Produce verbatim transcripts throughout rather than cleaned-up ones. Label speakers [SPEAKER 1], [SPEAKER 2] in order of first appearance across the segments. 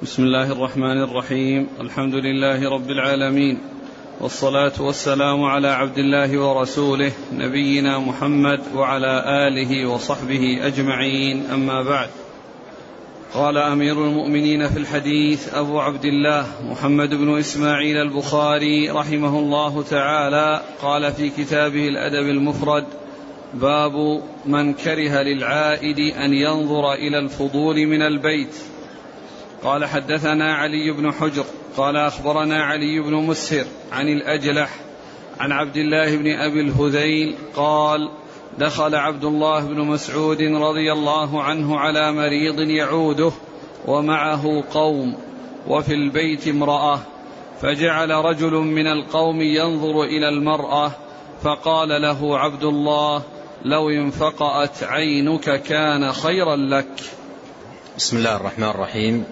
[SPEAKER 1] بسم الله الرحمن الرحيم. الحمد لله رب العالمين، والصلاة والسلام على عبد الله ورسوله نبينا محمد وعلى آله وصحبه أجمعين، أما بعد. قال أمير المؤمنين في الحديث أبو عبد الله محمد بن إسماعيل البخاري رحمه الله تعالى، قال في كتابه الأدب المفرد: باب من كره للعائد أن ينظر إلى الفضول من البيت. قال: حدثنا علي بن حجر قال أخبرنا علي بن مسهر عن الأجلح عن عبد الله بن أبي الهذيل قال: دخل عبد الله بن مسعود رضي الله عنه على مريض يعوده ومعه قوم وفي البيت امرأة، فجعل رجل من القوم ينظر إلى المرأة، فقال له عبد الله: لو انفقأت عينك كان خيرا لك.
[SPEAKER 2] بسم الله الرحمن الرحيم.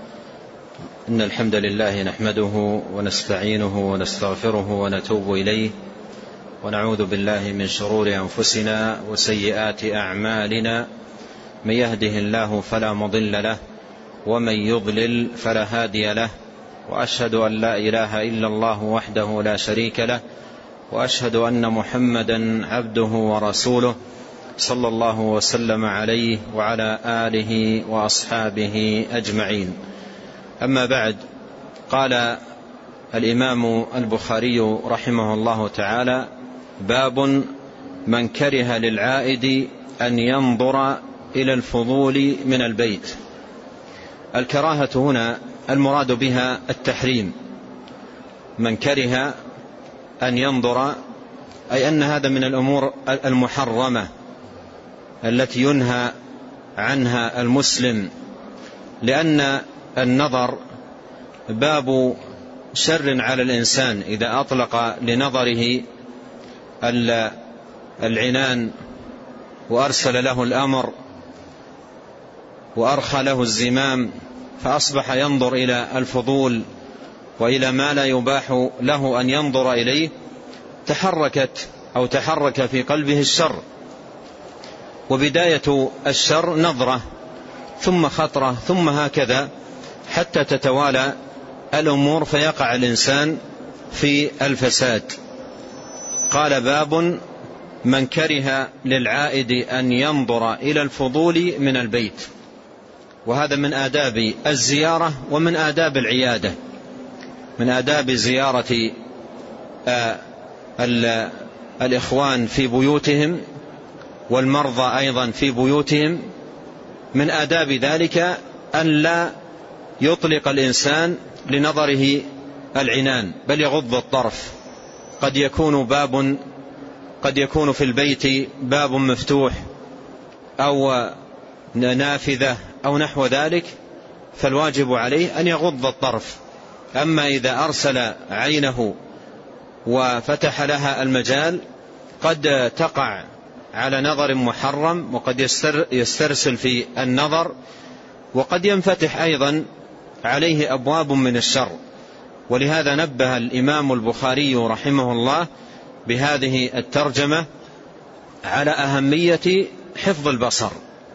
[SPEAKER 2] إن الحمد لله نحمده ونستعينه ونستغفره ونتوب إليه، ونعوذ بالله من شرور أنفسنا وسيئات أعمالنا، من يهده الله فلا مضل له ومن يضلل فلا هادي له، وأشهد أن لا إله إلا الله وحده لا شريك له، وأشهد أن محمدا عبده ورسوله صلى الله وسلم عليه وعلى آله وأصحابه أجمعين. أما بعد، قال الإمام البخاري رحمه الله تعالى: باب من كره للعائد أن ينظر إلى الفضول من البيت. الكراهة هنا المراد بها التحريم. من كره أن ينظر أي أن هذا من الأمور المحرمة التي ينهى عنها المسلم، لأن النظر باب شر على الإنسان إذا أطلق لنظره العنان وأرسل له الأمر وأرخى له الزمام، فأصبح ينظر إلى الفضول وإلى ما لا يباح له أن ينظر إليه، تحركت أو تحرك في قلبه الشر. وبداية الشر نظرة ثم خطرة ثم هكذا حتى تتوالى الأمور فيقع الإنسان في الفساد. قال: باب من كره للعائد أن ينظر إلى الفضول من البيت. وهذا من آداب الزيارة ومن آداب العيادة، من آداب زيارة الإخوان في بيوتهم والمرضى أيضا في بيوتهم. من آداب ذلك أن لا يطلق الإنسان لنظره العنان، بل يغض الطرف. قد يكون باب قد يكون في البيت باب مفتوح أو نافذة أو نحو ذلك، فالواجب عليه أن يغض الطرف. أما إذا أرسل عينه وفتح لها المجال قد تقع على نظر محرم، وقد يسترسل في النظر، وقد ينفتح أيضا عليه أبواب من الشر. ولهذا نبه الإمام البخاري رحمه الله بهذه الترجمة على أهمية حفظ البصر.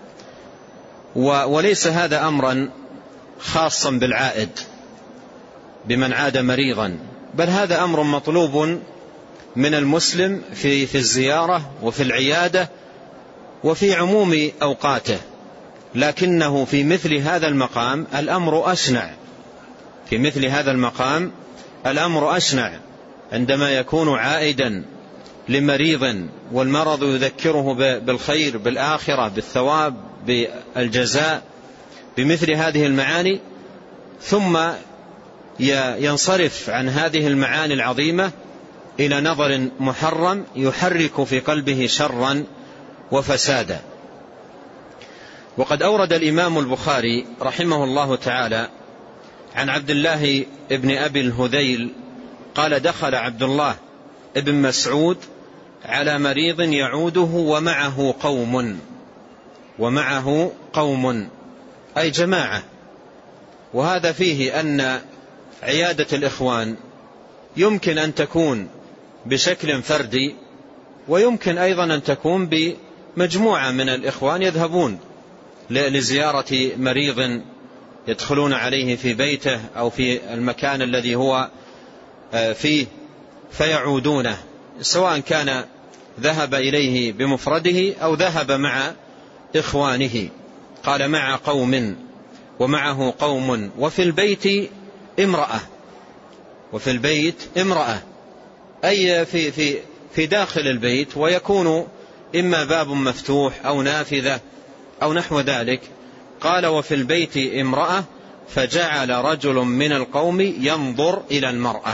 [SPEAKER 2] وليس هذا أمرا خاصا بالعائد بمن عاد مريضا، بل هذا أمر مطلوب من المسلم في في الزيارة وفي العيادة وفي عموم أوقاته. لكنه في مثل هذا المقام الأمر أشنع في مثل هذا المقام الأمر أشنع عندما يكون عائدا لمريض والمرض يذكره بالخير، بالآخرة، بالثواب، بالجزاء، بمثل هذه المعاني، ثم ينصرف عن هذه المعاني العظيمة إلى نظر محرم يحرك في قلبه شرا وفسادا. وقد أورد الإمام البخاري رحمه الله تعالى عن عبد الله ابن أبي الهذيل قال: دخل عبد الله ابن مسعود على مريض يعوده ومعه قوم ومعه قوم أي جماعة. وهذا فيه أن عيادة الإخوان يمكن أن تكون بشكل فردي، ويمكن أيضا أن تكون بمجموعة من الإخوان يذهبون لزيارة مريض يدخلون عليه في بيته أو في المكان الذي هو فيه فيعودونه، سواء كان ذهب إليه بمفرده أو ذهب مع إخوانه. قال مع قوم ومعه قوم وفي البيت امرأة، وفي البيت امرأة أي في, في, في داخل البيت، ويكون إما باب مفتوح أو نافذة أو نحو ذلك. قال وفي البيت امرأة فجعل رجل من القوم ينظر إلى المرأة،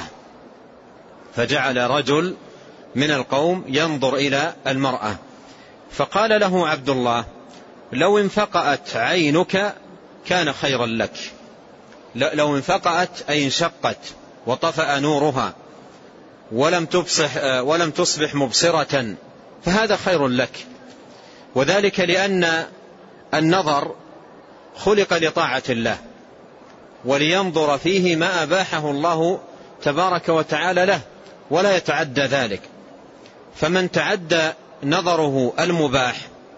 [SPEAKER 2] فجعل رجل من القوم ينظر إلى المرأة. فقال له عبد الله لو انفقأت عينك كان خيرا لك، لو انفقأت أي انشقت وطفأ نورها ولم تصبح, ولم تصبح مبصرة فهذا خير لك، وذلك لأن النظر خلق لطاعة الله ولينظر فيه ما أباحه الله تبارك وتعالى له ولا يتعدى ذلك. فمن تعدى نظره المباح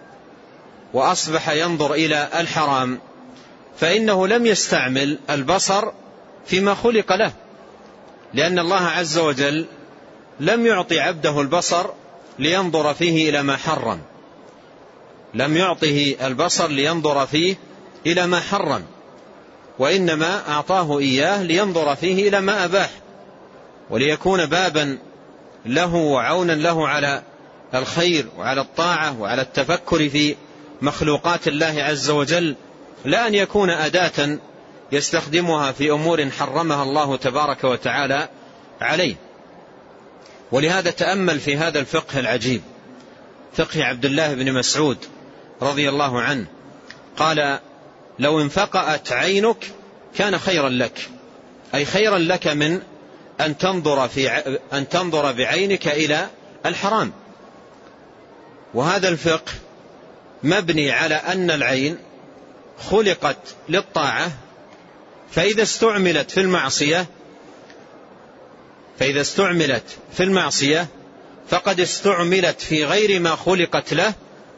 [SPEAKER 2] وأصبح ينظر إلى الحرام فإنه لم يستعمل البصر فيما خلق له، لأن الله عز وجل لم يعطي عبده البصر لينظر فيه إلى ما حرم، لم يعطه البصر لينظر فيه إلى ما حرم، وإنما أعطاه إياه لينظر فيه إلى ما أباح، وليكون بابا له وعونا له على الخير وعلى الطاعة وعلى التفكر في مخلوقات الله عز وجل، لا أن يكون أداة يستخدمها في أمور حرمها الله تبارك وتعالى عليه. ولهذا تأمل في هذا الفقه العجيب، فقه عبد الله بن مسعود رضي الله عنه، قال لو انفقأت عينك كان خيرا لك، أي خيرا لك من أن تنظر, في أن تنظر بعينك إلى الحرام. وهذا الفقه مبني على أن العين خلقت للطاعة، فإذا استعملت في المعصية فإذا استعملت في المعصية فقد استعملت في غير ما خلقت له،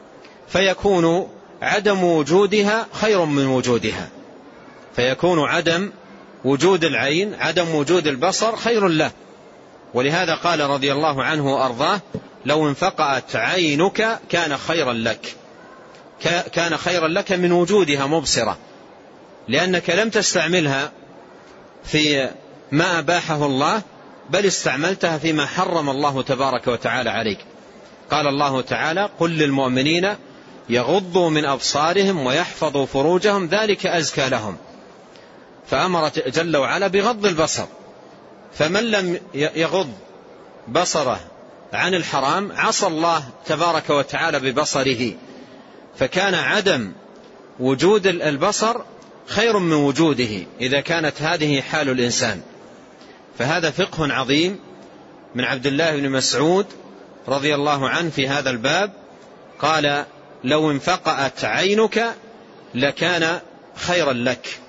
[SPEAKER 2] فيكون عدم وجودها خير من وجودها، فيكون عدم وجود العين عدم وجود البصر خير له. ولهذا قال رضي الله عنه وأرضاه لو انفقأت عينك كان خيرا لك، كان خيرا لك من وجودها مبصرة، لأنك لم تستعملها في ما أباحه الله بل استعملتها فيما حرم الله تبارك وتعالى عليك. قال الله تعالى قل للمؤمنين يغضوا من أبصارهم ويحفظوا فروجهم ذلك أزكى لهم، فأمر جل وعلا بغض البصر، فمن لم يغض بصره عن الحرام عصى الله تبارك وتعالى ببصره، فكان عدم وجود البصر خير من وجوده إذا كانت هذه حال الإنسان. فهذا فقه عظيم من عبد الله بن مسعود رضي الله عنه في هذا الباب، قال لو انفقأت عينك لكان خيرا لك.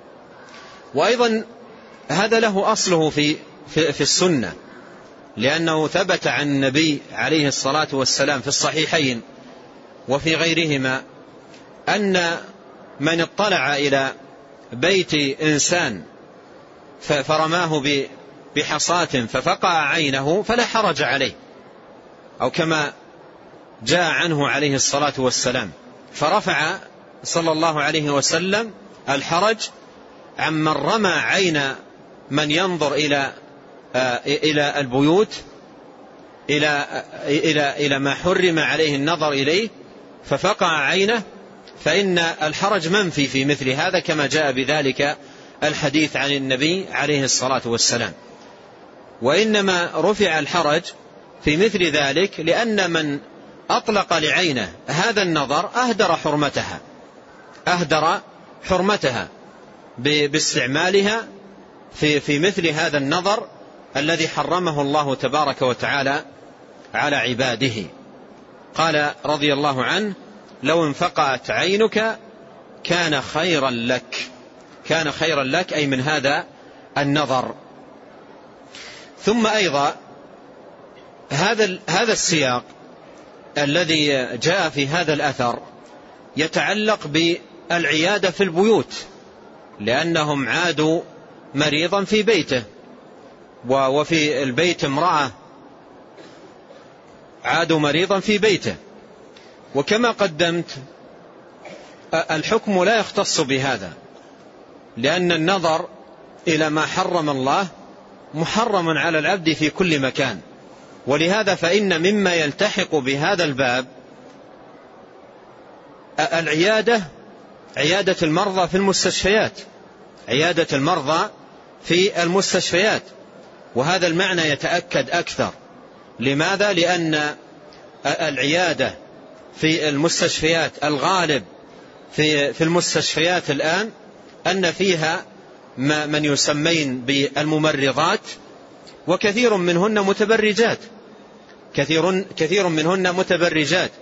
[SPEAKER 2] وأيضا هذا له أصله في, في, في السنة، لأنه ثبت عن النبي عليه الصلاة والسلام في الصحيحين وفي غيرهما أن من اطلع إلى بيت إنسان فرماه بحصاة ففقع عينه فلا حرج عليه، أو كما جاء عنه عليه الصلاة والسلام، فرفع صلى الله عليه وسلم الحرج عمن رمى عين من ينظر إلى إلى البيوت إلى إلى إلى ما حرم عليه النظر إليه ففقع عينه، فإن الحرج منفي في مثل هذا كما جاء بذلك الحديث عن النبي عليه الصلاة والسلام. وإنما رفع الحرج في مثل ذلك لأن من أطلق لعينه هذا النظر أهدر حرمتها أهدر حرمتها باستعمالها في في مثل هذا النظر الذي حرمه الله تبارك وتعالى على عباده. قال رضي الله عنه لو انفقأت عينك كان خيرا لك، كان خيرا لك أي من هذا النظر. ثم أيضا هذا هذا السياق الذي جاء في هذا الأثر يتعلق بالعيادة في البيوت، لأنهم عادوا مريضا في بيته، وفي البيت امرأة، عادوا مريضا في بيته. وكما قدمت الحكم لا يختص بهذا، لأن النظر إلى ما حرم الله محرم على العبد في كل مكان. ولهذا فإن مما يلتحق بهذا الباب العيادة، عيادة المرضى في المستشفيات، عيادة المرضى في المستشفيات. وهذا المعنى يتأكد أكثر. لماذا؟ لأن العيادة في المستشفيات الغالب في في المستشفيات الآن أن فيها من يسمين بالممرضات، وكثير منهن متبرجات، كثير كثير منهن متبرجات،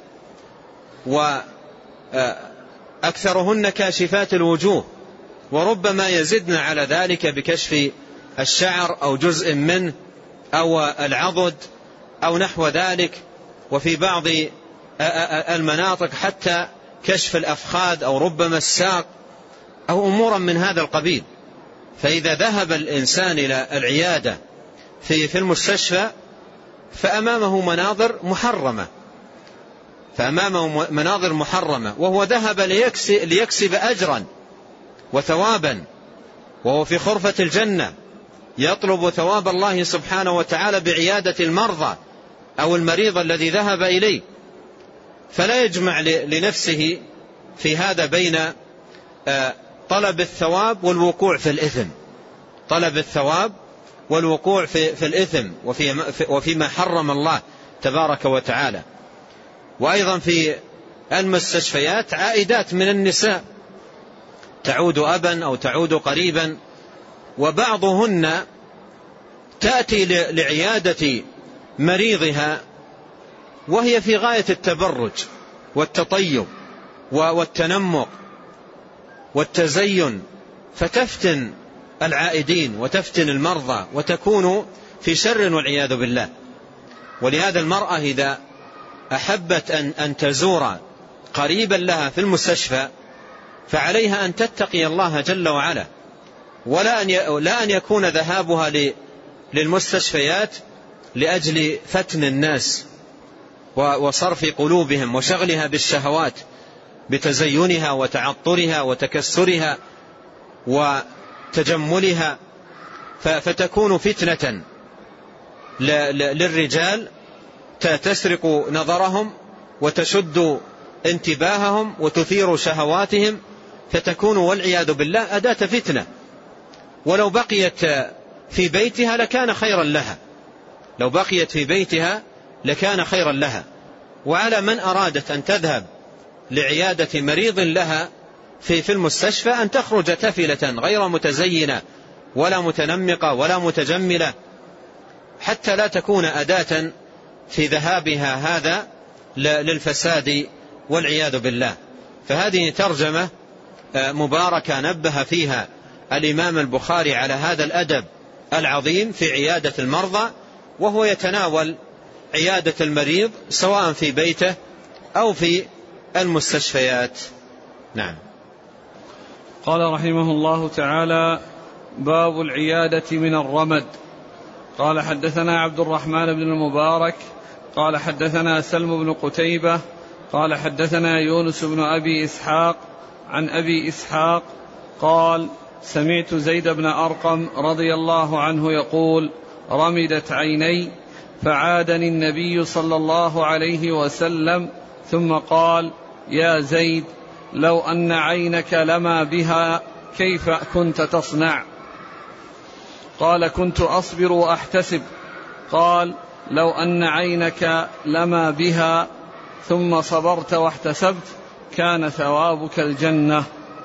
[SPEAKER 2] وأكثرهن كاشفات الوجوه، وربما يزدن على ذلك بكشف الشعر أو جزء منه أو العضد أو نحو ذلك، وفي بعض المناطق حتى كشف الأفخاذ أو ربما الساق أو أمورا من هذا القبيل. فإذا ذهب الإنسان إلى العيادة في في المستشفى فأمامه مناظر محرمة، فأمامه مناظر محرمة، وهو ذهب ليكسب, ليكسب أجرا وثوابا، وهو في خرفة الجنة يطلب ثواب الله سبحانه وتعالى بعيادة المرضى أو المريض الذي ذهب إليه. فلا يجمع لنفسه في هذا بين طلب الثواب والوقوع في الإثم، طلب الثواب والوقوع في, في الإثم وفي وفيما حرم الله تبارك وتعالى. وأيضا في المستشفيات عائدات من النساء تعود أبا أو تعود قريبا، وبعضهن تأتي لعيادة مريضها وهي في غاية التبرج والتطيب والتنمق والتزين، فتفتن العائدين وتفتن المرضى وتكون في شر والعياذ بالله. ولهذا المرأة إذا أحبت أن, أن تزور قريبا لها في المستشفى فعليها أن تتقي الله جل وعلا، ولا أن لا أن يكون ذهابها للمستشفيات لأجل فتن الناس وصرف قلوبهم وشغلها بالشهوات بتزينها وتعطرها وتكسرها وتجملها، فتكون فتنة للرجال تسرق نظرهم وتشد انتباههم وتثير شهواتهم، فتكون والعياذ بالله أداة فتنة. ولو بقيت في بيتها لكان خيرا لها، لو بقيت في بيتها لكان خيرا لها. وعلى من أرادت أن تذهب لعيادة مريض لها في في المستشفى أن تخرج تفلة غير متزينة ولا متنمقة ولا متجملة، حتى لا تكون أداة في ذهابها هذا للفساد والعياذ بالله. فهذه ترجمة مباركة نبه فيها الإمام البخاري على هذا الأدب العظيم في عيادة المرضى، وهو يتناول عيادة المريض سواء في بيته أو في المستشفيات. نعم.
[SPEAKER 1] قال رحمه الله تعالى: باب العيادة من الرمد. قال: حدثنا عبد الرحمن بن المبارك قال حدثنا سلم بن قتيبة قال حدثنا يونس بن أبي إسحاق عن أبي إسحاق قال: سمعت زيد بن أرقم رضي الله عنه يقول: رمدت عيني فعادني النبي صلى الله عليه وسلم ثم قال: يا زيد، لو أن عينك لما بها كيف كنت تصنع؟ قال: كنت أصبر وأحتسب. قال: لو أن عينك لما بها ثم صبرت واحتسبت كان ثوابك الجنة.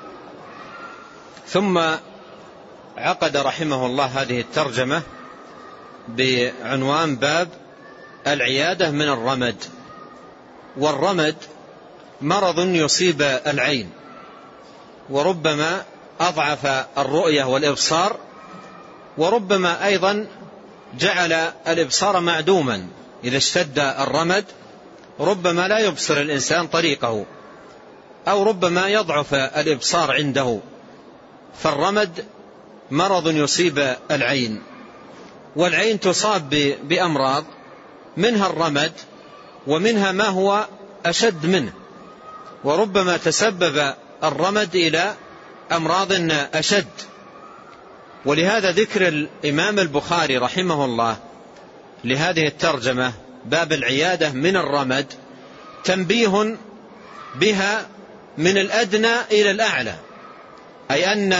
[SPEAKER 2] ثم عقد رحمه الله هذه الترجمة بعنوان باب العيادة من الرمد. والرمد مرض يصيب العين، وربما أضعف الرؤية والإبصار، وربما أيضا جعل الإبصار معدوما. إذا اشتد الرمد ربما لا يبصر الإنسان طريقه، أو ربما يضعف الإبصار عنده، فالرمد مرض يصيب العين، والعين تصاب بأمراض منها الرمد ومنها ما هو أشد منه، وربما تسبب الرمد إلى أمراض أشد. ولهذا ذكر الإمام البخاري رحمه الله لهذه الترجمة باب العيادة من الرمد تنبيه بها من الأدنى إلى الأعلى، أي أن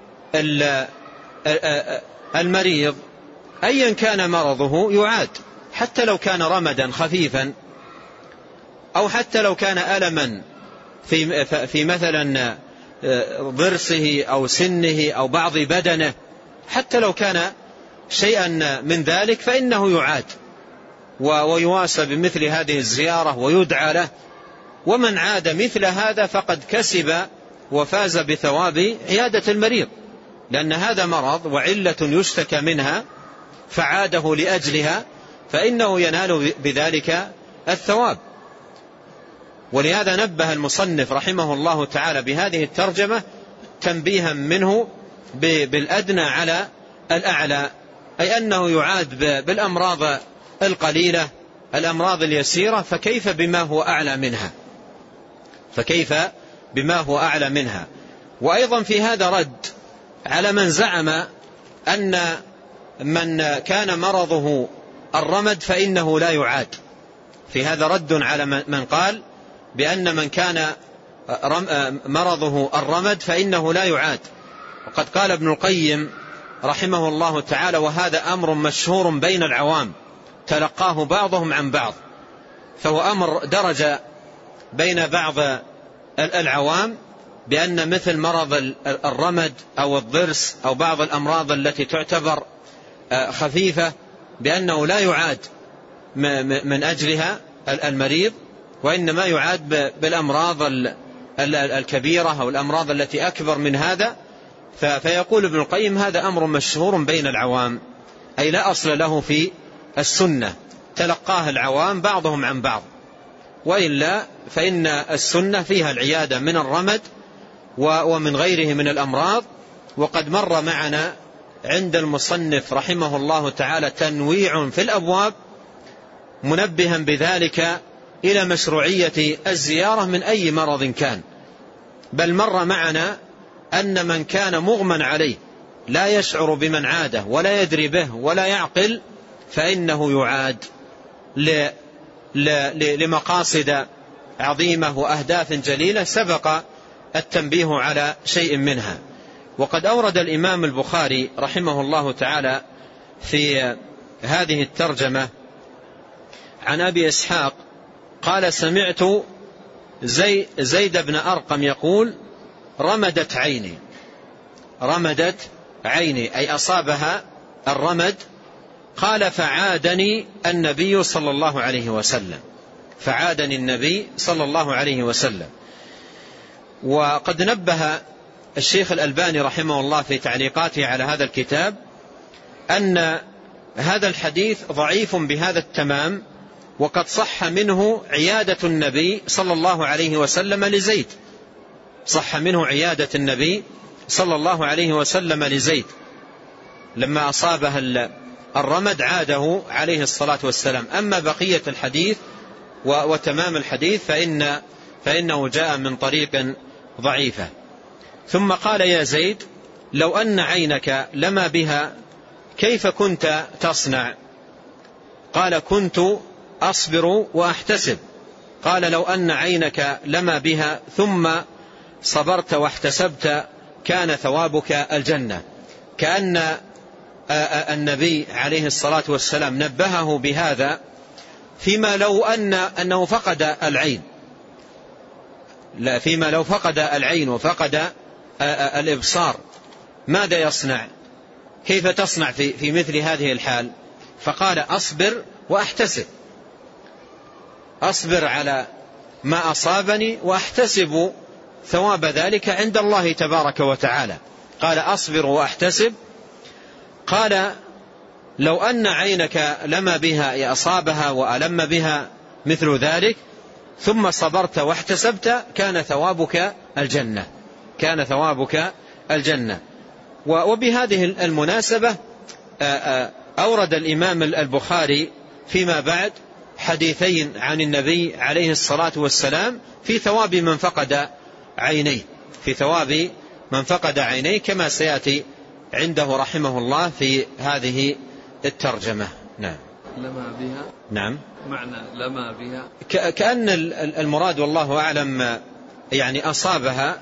[SPEAKER 2] المريض أيا كان مرضه يعاد، حتى لو كان رمدا خفيفا، أو حتى لو كان ألما في في مثلا ضرسه أو سنه أو بعض بدنه، حتى لو كان شيئا من ذلك فإنه يعاد ويواسى بمثل هذه الزيارة ويدعى له. ومن عاد مثل هذا فقد كسب وفاز بثواب عيادة المريض، لأن هذا مرض وعلة يشتكى منها فعاده لأجلها فإنه ينال بذلك الثواب. ولهذا نبه المصنف رحمه الله تعالى بهذه الترجمة تنبيها منه بالأدنى على الأعلى، أي أنه يعاد بالأمراض القليلة، الأمراض اليسيرة، فكيف بما هو أعلى منها فكيف بما هو أعلى منها. وأيضا في هذا رد على من زعم أن من كان مرضه الرمد فإنه لا يعاد، في هذا رد على من قال بأن من كان مرضه الرمد فإنه لا يعاد. وقد قال ابن القيم رحمه الله تعالى: وهذا أمر مشهور بين العوام تلقاه بعضهم عن بعض، فهو أمر درج بين بعض العوام بأن مثل مرض الرمد أو الضرس أو بعض الأمراض التي تعتبر خفيفة بأنه لا يعاد من أجلها المريض، وإنما يعاد بالأمراض الكبيرة أو الأمراض التي أكبر من هذا. فيقول ابن القيم: هذا أمر مشهور بين العوام، أي لا أصل له في السنة، تلقاه العوام بعضهم عن بعض، وإلا فإن السنة فيها العيادة من الرمد ومن غيره من الأمراض. وقد مر معنا عند المصنف رحمه الله تعالى تنويع في الأبواب منبها بذلك إلى مشروعية الزيارة من أي مرض كان، بل مر معنا أن من كان مغمى عليه لا يشعر بمن عاده ولا يدري به ولا يعقل فإنه يعاد لمقاصد عظيمة وأهداف جليلة سبق التنبيه على شيء منها. وقد أورد الإمام البخاري رحمه الله تعالى في هذه الترجمة عن أبي إسحاق قال: سمعت زي زيد بن أرقم يقول: رمدت عيني، رمدت عيني أي أصابها الرمد. قال: فعادني النبي صلى الله عليه وسلم، فعادني النبي صلى الله عليه وسلم. وقد نبه الشيخ الألباني رحمه الله في تعليقاته على هذا الكتاب أن هذا الحديث ضعيف بهذا التمام، وقد صح منه عيادة النبي صلى الله عليه وسلم لزيد، صح منه عيادة النبي صلى الله عليه وسلم لزيد لما أصابه الرمد عاده عليه الصلاة والسلام. أما بقية الحديث وتمام الحديث فإن فإنه جاء من طريق ضعيفة. ثم قال: يا زيد، لو أن عينك لما بها كيف كنت تصنع؟ قال: كنت أصبر وأحتسب. قال: لو أن عينك لما بها ثم صبرت واحتسبت كان ثوابك الجنة. كأن النبي عليه الصلاة والسلام نبهه بهذا فيما لو أن أنه فقد العين، لا فيما لو فقد العين وفقد الإبصار ماذا يصنع؟ كيف تصنع في في مثل هذه الحال؟ فقال: أصبر وأحتسب، أصبر على ما أصابني وأحتسب ثواب ذلك عند الله تبارك وتعالى. قال: أصبر وأحتسب. قال: لو أن عينك لما بها أصابها وألم بها مثل ذلك ثم صبرت واحتسبت كان ثوابك الجنة، كان ثوابك الجنة. وبهذه المناسبة أورد الإمام البخاري فيما بعد حديثين عن النبي عليه الصلاة والسلام في ثواب من فقد عينيه، في ثواب من فقد عينيه كما سيأتي عنده رحمه الله في هذه الترجمة. نعم.
[SPEAKER 1] لما بها.
[SPEAKER 2] نعم.
[SPEAKER 1] معنى لما بها
[SPEAKER 2] كأن المراد والله أعلم يعني أصابها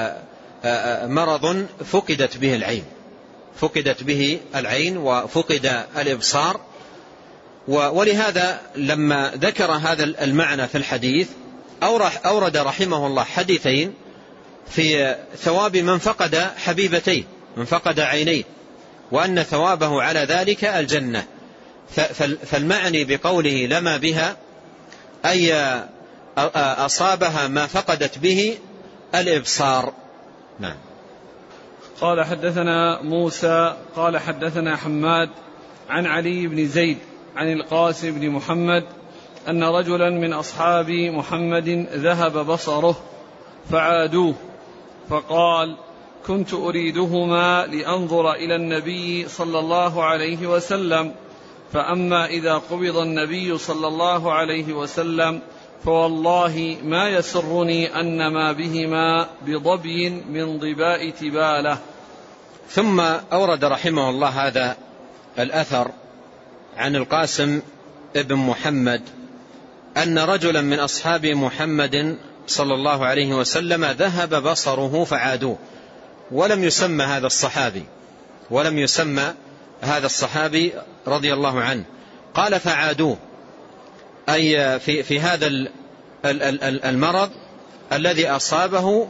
[SPEAKER 2] مرض فقدت به العين، فقدت به العين وفقد الإبصار. ولهذا لما ذكر هذا المعنى في الحديث أورد رحمه الله حديثين في ثواب من فقد حبيبتيه، من فقد عينيه، وأن ثوابه على ذلك الجنة. فالمعني بقوله لما بها أي أصابها ما فقدت به الإبصار. نعم.
[SPEAKER 1] قال حدثنا موسى قال حدثنا حماد عن علي بن زيد عن القاسم بن محمد أن رجلا من أصحاب محمد ذهب بصره فعادوه، فقال كنت أريدهما لأنظر إلى النبي صلى الله عليه وسلم، فأما إذا قبض النبي صلى الله عليه وسلم فوالله ما يسرني أن ما بهما بضبي من ضباء تبالة.
[SPEAKER 2] ثم أورد رحمه الله هذا الأثر عن القاسم ابن محمد أن رجلا من أصحاب محمد صلى الله عليه وسلم ذهب بصره فعادوه، ولم يسمى هذا الصحابي ولم يسمى هذا الصحابي رضي الله عنه. قال فعادوه أي في, في هذا المرض الذي أصابه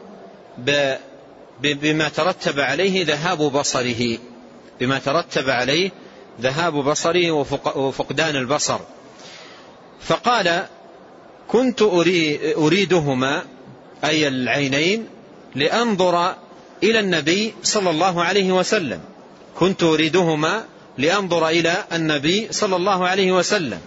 [SPEAKER 2] بما ترتب عليه ذهاب بصره، بما ترتب عليه ذهاب بصره وفقدان البصر. فقال كنت أريدهما أي العينين لأنظر إلى النبي صلى الله عليه وسلم، كنت أريدهما لأنظر إلى النبي صلى الله عليه وسلم.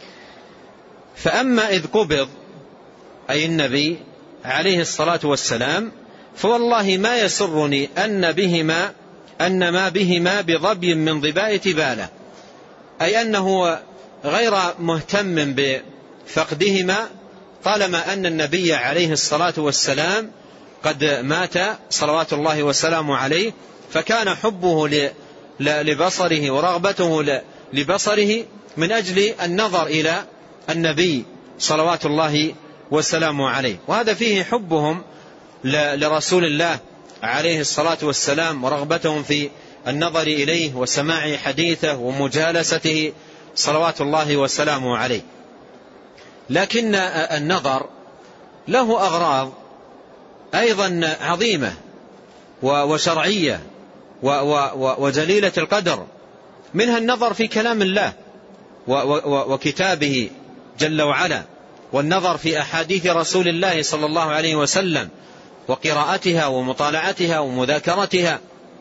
[SPEAKER 2] فأما إذ قبض أي النبي عليه الصلاة والسلام فوالله ما يسرني أن بهما أن ما بهما بضبي من ضباء تبالة، أي أنه غير مهتم بفقدهما طالما أن النبي عليه الصلاة والسلام قد مات صلوات الله وسلامه عليه، فكان حبه لبصره ورغبته لبصره من أجل النظر إلى النبي صلوات الله وسلامه عليه. وهذا فيه حبهم لرسول الله عليه الصلاة والسلام ورغبتهم في النظر إليه وسماع حديثه ومجالسته صلوات الله وسلامه عليه. لكن النظر له أغراض أيضا عظيمة وشرعية وجليلة القدر، منها النظر في كلام الله وكتابه جل وعلا، والنظر في أحاديث رسول الله صلى الله عليه وسلم وقراءتها ومطالعتها ومذاكرتها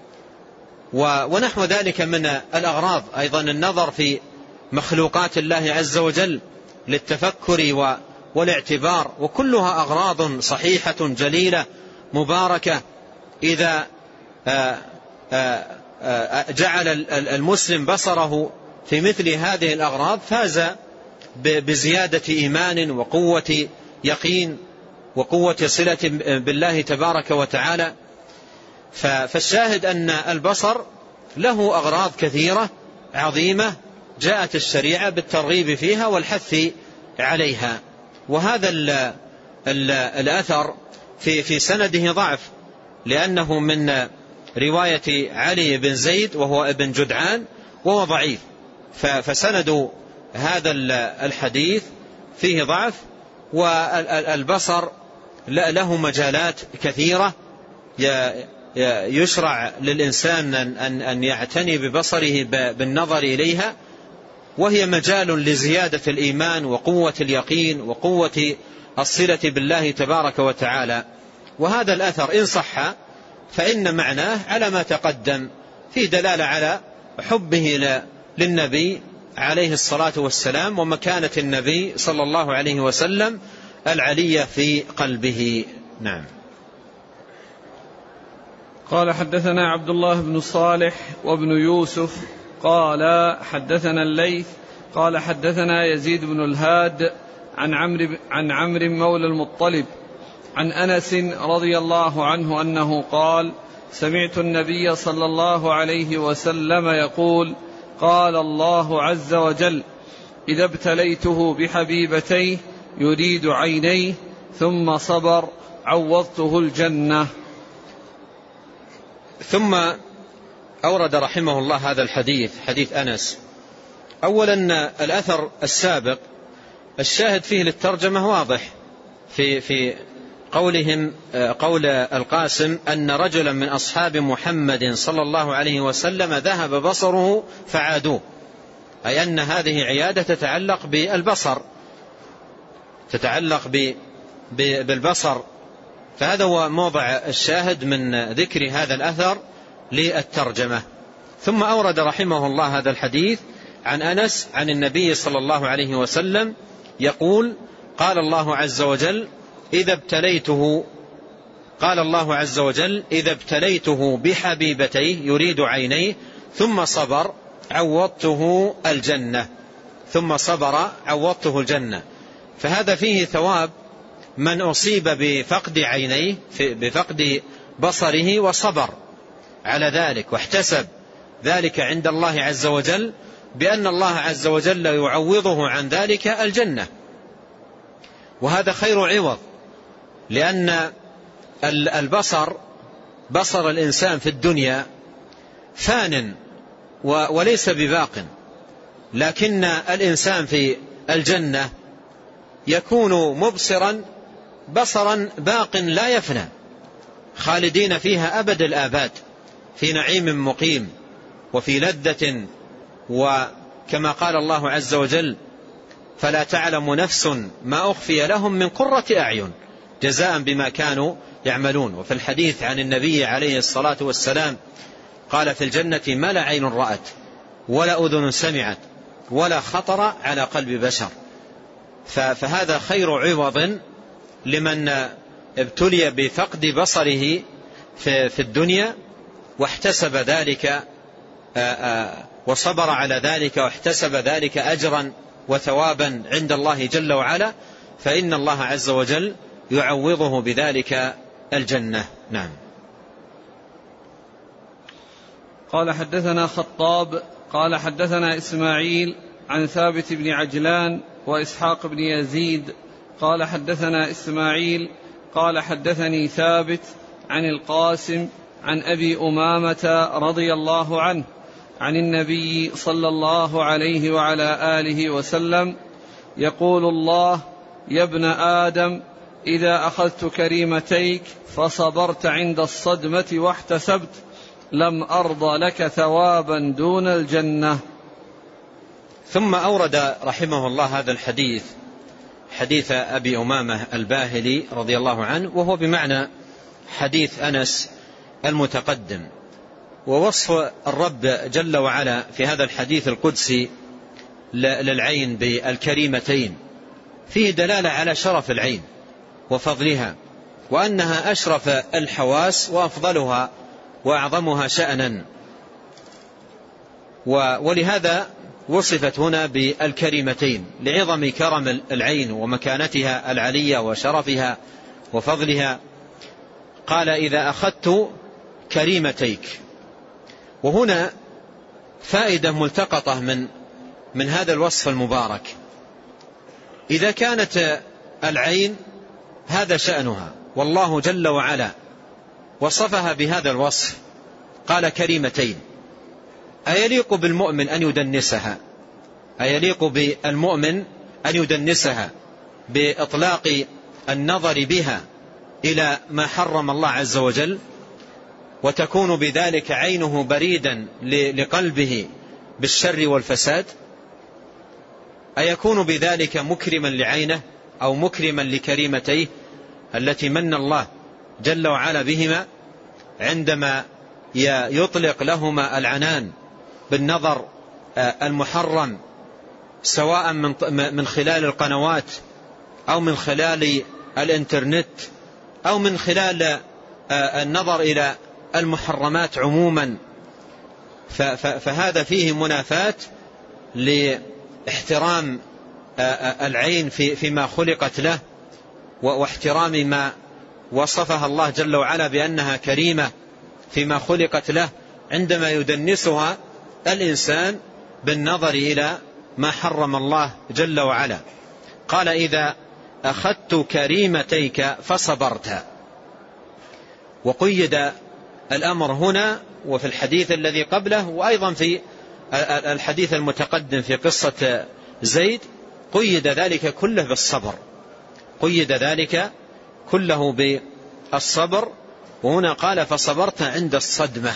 [SPEAKER 2] ونحو ذلك من الأغراض. أيضا النظر في مخلوقات الله عز وجل للتفكر والاعتبار، وكلها أغراض صحيحة جليلة مباركة. إذا جعل المسلم بصره في مثل هذه الأغراض فاز بزيادة إيمان وقوة يقين وقوة صلة بالله تبارك وتعالى. فالشاهد أن البصر له أغراض كثيرة عظيمة جاءت الشريعة بالترغيب فيها والحث عليها. وهذا الأثر في في سنده ضعف، لأنه من رواية علي بن زيد وهو ابن جدعان وهو ضعيف، فسند هذا الحديث فيه ضعف. والبصر له مجالات كثيرة يشرع للإنسان أن يعتني ببصره بالنظر إليها، وهي مجال لزيادة الإيمان وقوة اليقين وقوة الصلة بالله تبارك وتعالى. وهذا الأثر إن صح فإن معناه على ما تقدم في دلالة على حبه للنبي عليه الصلاة والسلام ومكانة النبي صلى الله عليه وسلم العلية في قلبه. نعم.
[SPEAKER 1] قال حدثنا عبد الله بن صالح وابن يوسف قال حدثنا الليث قال حدثنا يزيد بن الهاد عن عمرو عن عمرو مولى المطلب عن أنس رضي الله عنه أنه قال سمعت النبي صلى الله عليه وسلم يقول قال الله عز وجل إذا ابتليته بحبيبتيه يريد عينيه ثم صبر عوضته الجنة.
[SPEAKER 2] ثم أورد رحمه الله هذا الحديث حديث أنس. أولا الأثر السابق الشاهد فيه للترجمة واضح في في قولهم قول القاسم أن رجلا من أصحاب محمد صلى الله عليه وسلم ذهب بصره فعادوه، أي أن هذه عيادة تتعلق بالبصر تتعلق بالبصر فهذا هو موضع الشاهد من ذكر هذا الأثر للترجمة. ثم أورد رحمه الله هذا الحديث عن أنس عن النبي صلى الله عليه وسلم يقول قال الله عز وجل إذا ابتليته قال الله عز وجل إذا ابتليته بحبيبتيه يريد عينيه ثم صبر عوضته الجنة ثم صبر عوضته الجنة. فهذا فيه ثواب من أصيب بفقد عينيه بفقد بصره وصبر على ذلك واحتسب ذلك عند الله عز وجل بأن الله عز وجل يعوضه عن ذلك الجنة، وهذا خير عوض، لأن البصر بصر الإنسان في الدنيا فان وليس بباق، لكن الإنسان في الجنة يكون مبصرا بصرا باق لا يفنى، خالدين فيها أبد الآباد في نعيم مقيم وفي لذة، وكما قال الله عز وجل فلا تعلم نفس ما أخفي لهم من قرة أعين جزاء بما كانوا يعملون. وفي الحديث عن النبي عليه الصلاة والسلام قال في الجنة ما لا عين رأت ولا أذن سمعت ولا خطر على قلب بشر. فهذا خير عوض لمن ابتلي بفقد بصره في الدنيا واحتسب ذلك وصبر على ذلك واحتسب ذلك أجرا وثوابا عند الله جل وعلا، فإن الله عز وجل يعوضه بذلك الجنة. نعم.
[SPEAKER 1] قال حدثنا خطاب قال حدثنا إسماعيل عن ثابت بن عجلان وإسحاق بن يزيد قال حدثنا إسماعيل قال حدثني ثابت عن القاسم عن أبي أمامة رضي الله عنه عن النبي صلى الله عليه وعلى آله وسلم يقول الله يا ابن آدم إذا أخذت كريمتيك فصبرت عند الصدمة واحتسبت لم أرض لك ثوابا دون الجنة.
[SPEAKER 2] ثم أورد رحمه الله هذا الحديث حديث أبي أمامة الباهلي رضي الله عنه، وهو بمعنى حديث أنس المتقدم. ووصف الرب جل وعلا في هذا الحديث القدسي للعين بالكريمتين فيه دلالة على شرف العين وفضلها، وأنها أشرف الحواس وأفضلها وأعظمها شأنا، ولهذا وصفت هنا بالكريمتين لعظم كرم العين ومكانتها العلية وشرفها وفضلها. قال إذا أخذت كريمتيك، وهنا فائدة ملتقطة من من هذا الوصف المبارك. إذا كانت العين هذا شأنها والله جل وعلا وصفها بهذا الوصف قال كريمتين، أيليق بالمؤمن أن يدنسها؟ أيليق بالمؤمن أن يدنسها بإطلاق النظر بها إلى ما حرم الله عز وجل، وتكون بذلك عينه بريدا لقلبه بالشر والفساد؟ أيكون بذلك مكرما لعينه أو مكرما لكريمتيه التي من الله جل وعلا بهما عندما يطلق لهما العنان بالنظر المحرم، سواء من خلال القنوات أو من خلال الانترنت أو من خلال النظر إلى المحرمات عموما، فهذا فيه منافاة لاحترام العين فيما خلقت له، واحترام ما وصفها الله جل وعلا بأنها كريمة فيما خلقت له، عندما يدنسها الإنسان بالنظر إلى ما حرم الله جل وعلا. قال: إذا أخذت كريمتيك فصبرت. وقيد الأمر هنا وفي الحديث الذي قبله، وأيضا في الحديث المتقدم في قصة زيد، قيد ذلك كله بالصبر، قيد ذلك كله بالصبر. وهنا قال: فصبرت عند الصدمة.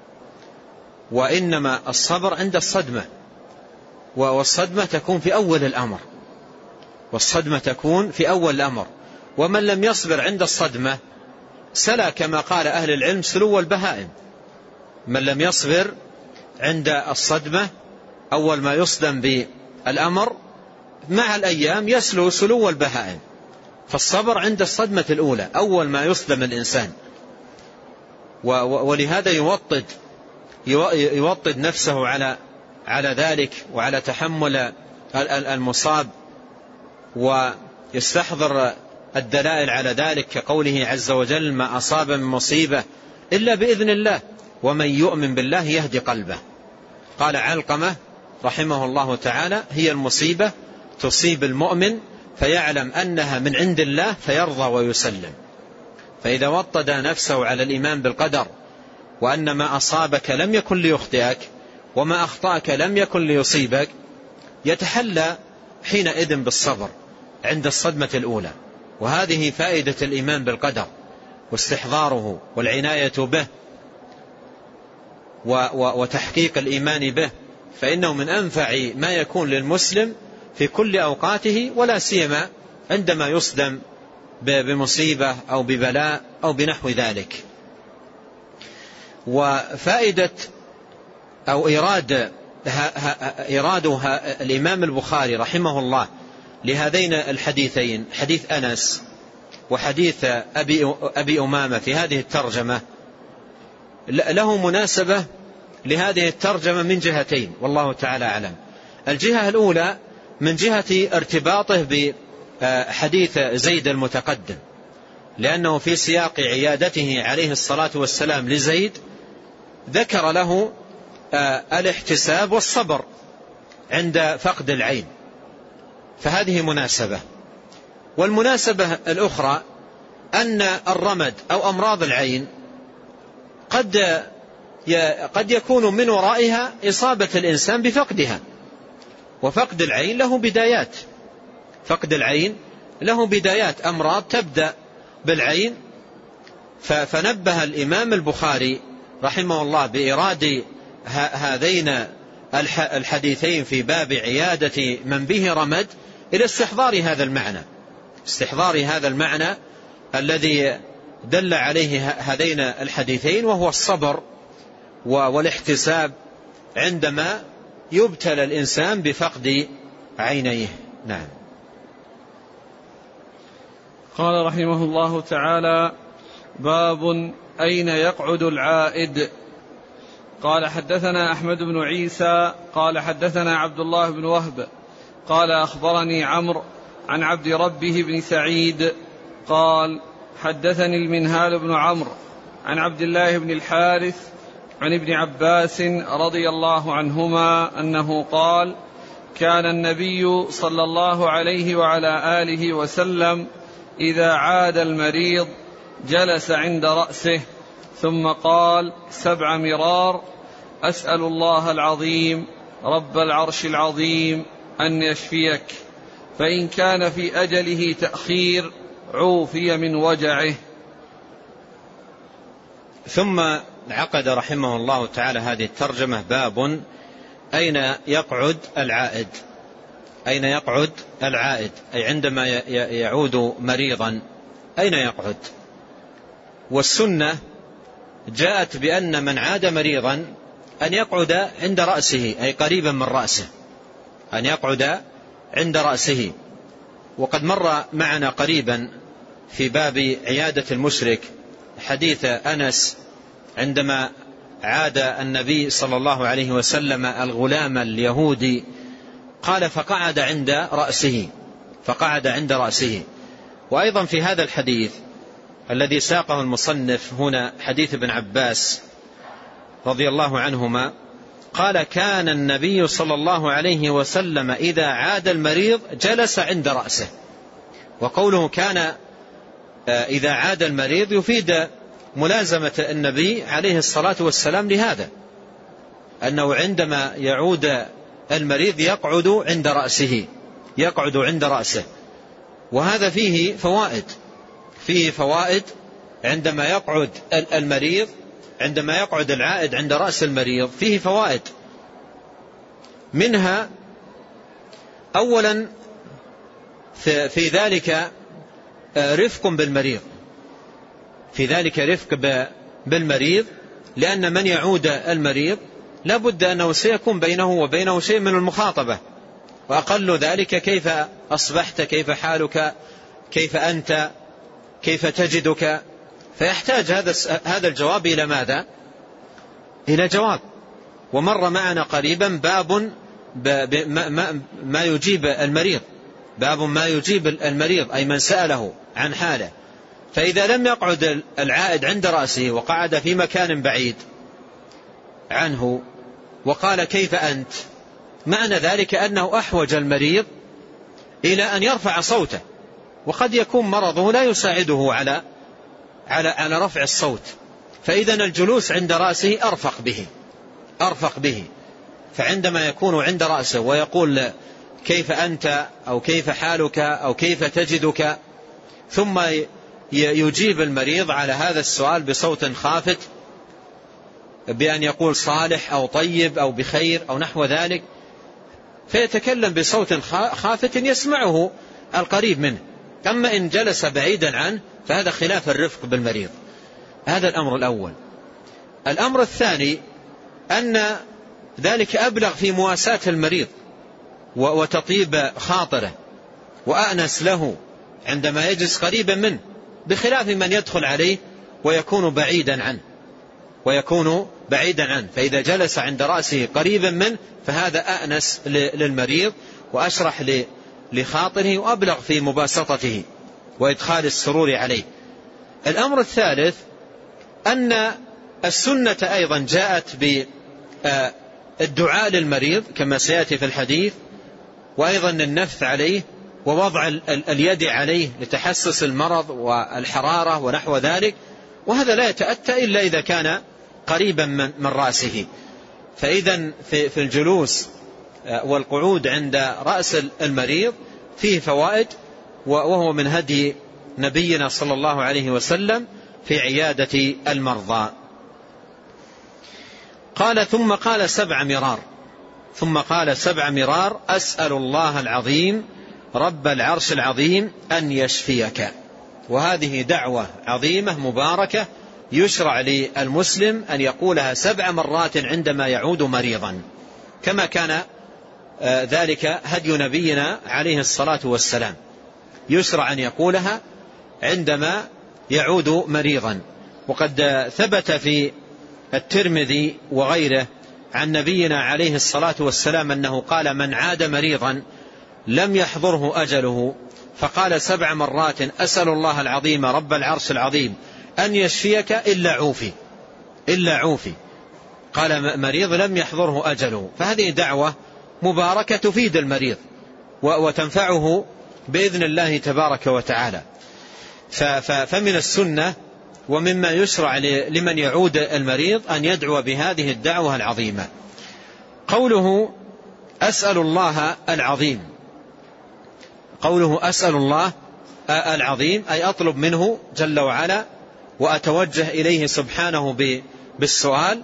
[SPEAKER 2] وإنما الصبر عند الصدمة، والصدمة تكون في أول الأمر، والصدمة تكون في أول الأمر. ومن لم يصبر عند الصدمة سلا كما قال أهل العلم سلو البهائم. من لم يصبر عند الصدمة، أول ما يصدم بالأمر، مع الأيام يسلو سلو البهائم. فالصبر عند الصدمة الأولى، أول ما يصدم الإنسان. ولهذا يوطد يوطد نفسه على على ذلك وعلى تحمل المصاب، ويستحضر الدلائل على ذلك، كقوله عز وجل: ما أصاب من مصيبة إلا بإذن الله ومن يؤمن بالله يهدي قلبه. قال علقمة رحمه الله تعالى: هي المصيبة تصيب المؤمن فيعلم أنها من عند الله فيرضى ويسلم. فإذا وطد نفسه على الإيمان بالقدر، وأن ما أصابك لم يكن ليخطئك، وما أخطأك لم يكن ليصيبك، يتحلى حينئذ بالصبر عند الصدمة الأولى. وهذه فائدة الإيمان بالقدر واستحضاره والعناية به وتحقيق الإيمان به، فإنه من أنفع ما يكون للمسلم في كل أوقاته، ولا سيما عندما يصدم بمصيبة أو ببلاء أو بنحو ذلك. وفائدة أو إرادة إرادها الإمام البخاري رحمه الله لهذين الحديثين، حديث أنس وحديث أبي, أبي أمامة في هذه الترجمة، له مناسبة لهذه الترجمة من جهتين، والله تعالى أعلم. الجهة الأولى من جهة ارتباطه بحديث زيد المتقدم، لأنه في سياق عيادته عليه الصلاة والسلام لزيد ذكر له الاحتساب والصبر عند فقد العين، فهذه مناسبة. والمناسبة الأخرى أن الرمد أو أمراض العين قد قد يكون من ورائها إصابة الإنسان بفقدها، وفقد العين له بدايات، فقد العين له بدايات، أمراض تبدأ بالعين. فنبه الإمام البخاري رحمه الله بإرادة هذين الحديثين في باب عيادة من به رمد إلى استحضار هذا المعنى، استحضار هذا المعنى الذي دل عليه هذين الحديثين، وهو الصبر والاحتساب عندما يبتلى الإنسان بفقد عينيه. نعم.
[SPEAKER 1] قال رحمه الله تعالى: باب أين يقعد العائد. قال: حدثنا أحمد بن عيسى قال حدثنا عبد الله بن وهب قال أخبرني عمرو عن عبد ربه بن سعيد قال: حدثني المنهال بن عمرو عن عبد الله بن الحارث عن ابن عباس رضي الله عنهما أنه قال: كان النبي صلى الله عليه وعلى آله وسلم إذا عاد المريض جلس عند رأسه ثم قال سبع مرار: أسأل الله العظيم رب العرش العظيم أن يشفيك، فإن كان في أجله تأخير عوفي من وجعه.
[SPEAKER 2] ثم عقد رحمه الله تعالى هذه الترجمة: باب أين يقعد العائد. أين يقعد العائد، أي عندما يعود مريضا أين يقعد. والسنة جاءت بأن من عاد مريضا أن يقعد عند رأسه، أي قريبا من رأسه، أن يقعد عند رأسه. وقد مر معنا قريبا في باب عيادة المشرك حديث أنس عندما عاد النبي صلى الله عليه وسلم الغلام اليهودي قال فقعد عند رأسه فقعد عند رأسه. وأيضا في هذا الحديث الذي ساقه المصنف هنا حديث ابن عباس رضي الله عنهما قال كان النبي صلى الله عليه وسلم إذا عاد المريض جلس عند رأسه. وقوله كان إذا عاد المريض يفيد ملازمة النبي عليه الصلاة والسلام لهذا، أنه عندما يعود المريض يقعد عند رأسه يقعد عند رأسه. وهذا فيه فوائد فيه فوائد عندما يقعد المريض عندما يقعد العائد عند رأس المريض فيه فوائد. منها أولا في ذلك رفق بالمريض في ذلك رفق بالمريض لأن من يعود المريض لا بد أنه سيكون بينه وبينه شيء من المخاطبة، وأقل ذلك كيف أصبحت، كيف حالك، كيف أنت، كيف تجدك. فيحتاج هذا هذا الجواب إلى ماذا؟ إلى جواب. ومر معنا قريبا باب ما يجيب المريض باب ما يجيب المريض أي من سأله عن حاله. فإذا لم يقعد العائد عند رأسه وقعد في مكان بعيد عنه وقال كيف أنت، معنى ذلك أنه أحوج المريض إلى أن يرفع صوته، وقد يكون مرضه لا يساعده على على على رفع الصوت. فإذا الجلوس عند رأسه أرفق به أرفق به فعندما يكون عند رأسه ويقول كيف أنت أو كيف حالك أو كيف تجدك، ثم يجيب المريض على هذا السؤال بصوت خافت بأن يقول صالح أو طيب أو بخير أو نحو ذلك، فيتكلم بصوت خافت يسمعه القريب منه. أما إن جلس بعيدا عنه فهذا خلاف الرفق بالمريض. هذا الأمر الأول. الأمر الثاني أن ذلك أبلغ في مواساة المريض وتطيب خاطره وأأنس له عندما يجلس قريبا منه، بخلاف من يدخل عليه ويكون بعيدا عنه ويكون بعيدا عنه. فإذا جلس عند رأسه قريبا منه فهذا أأنس للمريض وأشرح لخاطره وأبلغ في مباسطته وإدخال السرور عليه. الأمر الثالث أن السنة أيضا جاءت بالدعاء للمريض كما سيأتي في الحديث، وأيضا النفث عليه ووضع اليد عليه لتحسس المرض والحرارة ونحو ذلك، وهذا لا يتأتى إلا إذا كان قريبا من رأسه. فإذا في الجلوس والقعود عند رأس المريض فيه فوائد، وهو من هدي نبينا صلى الله عليه وسلم في عيادة المرضى. قال ثم قال سبع مرار ثم قال سبع مرار أسأل الله العظيم رب العرش العظيم أن يشفيك. وهذه دعوة عظيمة مباركة يشرع للمسلم أن يقولها سبع مرات عندما يعود مريضا، كما كان ذلك هدي نبينا عليه الصلاة والسلام، يشرع أن يقولها عندما يعود مريضا. وقد ثبت في الترمذي وغيره عن نبينا عليه الصلاة والسلام أنه قال من عاد مريضا لم يحضره أجله فقال سبع مرات أسأل الله العظيم رب العرش العظيم أن يشفيك إلا عوفي إلا عوفي قال مريض لم يحضره أجله. فهذه دعوة مباركة تفيد المريض وتنفعه بإذن الله تبارك وتعالى. فمن السنة ومما يشرع لمن يعود المريض أن يدعو بهذه الدعوة العظيمة. قوله أسأل الله العظيم، قوله أسأل الله العظيم أي أطلب منه جل وعلا وأتوجه إليه سبحانه بالسؤال.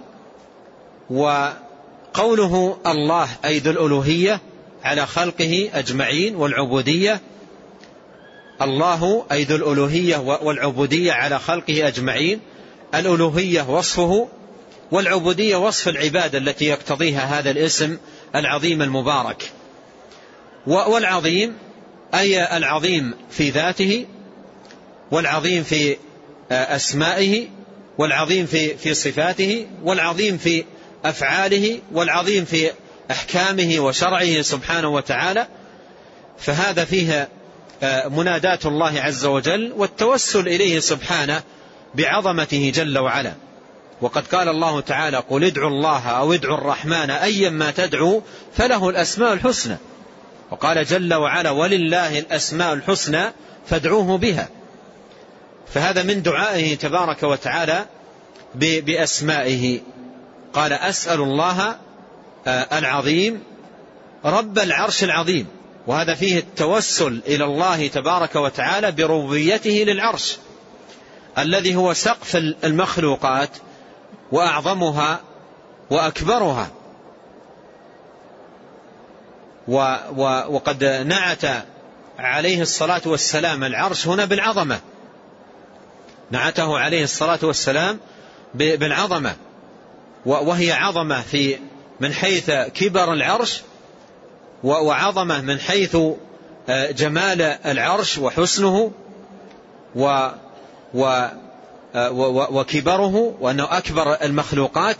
[SPEAKER 2] وقوله الله أي ذو الألوهية على خلقه أجمعين والعبودية، الله أي ذو الألوهية والعبودية على خلقه أجمعين. الألوهية وصفه والعبودية وصف العبادة التي يقتضيها هذا الاسم العظيم المبارك. والعظيم أي العظيم في ذاته والعظيم في أسمائه والعظيم في في صفاته، والعظيم في أفعاله، والعظيم في أحكامه وشرعه سبحانه وتعالى. فهذا فيه مناداة الله عز وجل والتوسل إليه سبحانه بعظمته جل وعلا. وقد قال الله تعالى: قل ادعوا الله أو ادعوا الرحمن أيما تدعوا فله الأسماء الحسنى. وقال جل وعلا: ولله الأسماء الحسنى فادعوه بها. فهذا من دعائه تبارك وتعالى بأسمائه. قال: أسأل الله العظيم رب العرش العظيم. وهذا فيه التوسل إلى الله تبارك وتعالى بربوبيته للعرش الذي هو سقف المخلوقات وأعظمها وأكبرها. وقد نعت عليه الصلاة والسلام العرش هنا بالعظمة، نعته عليه الصلاة والسلام بالعظمة، وهي عظمة في من حيث كبر العرش، وعظمة من حيث جمال العرش وحسنه و و وكبره، وأنه أكبر المخلوقات.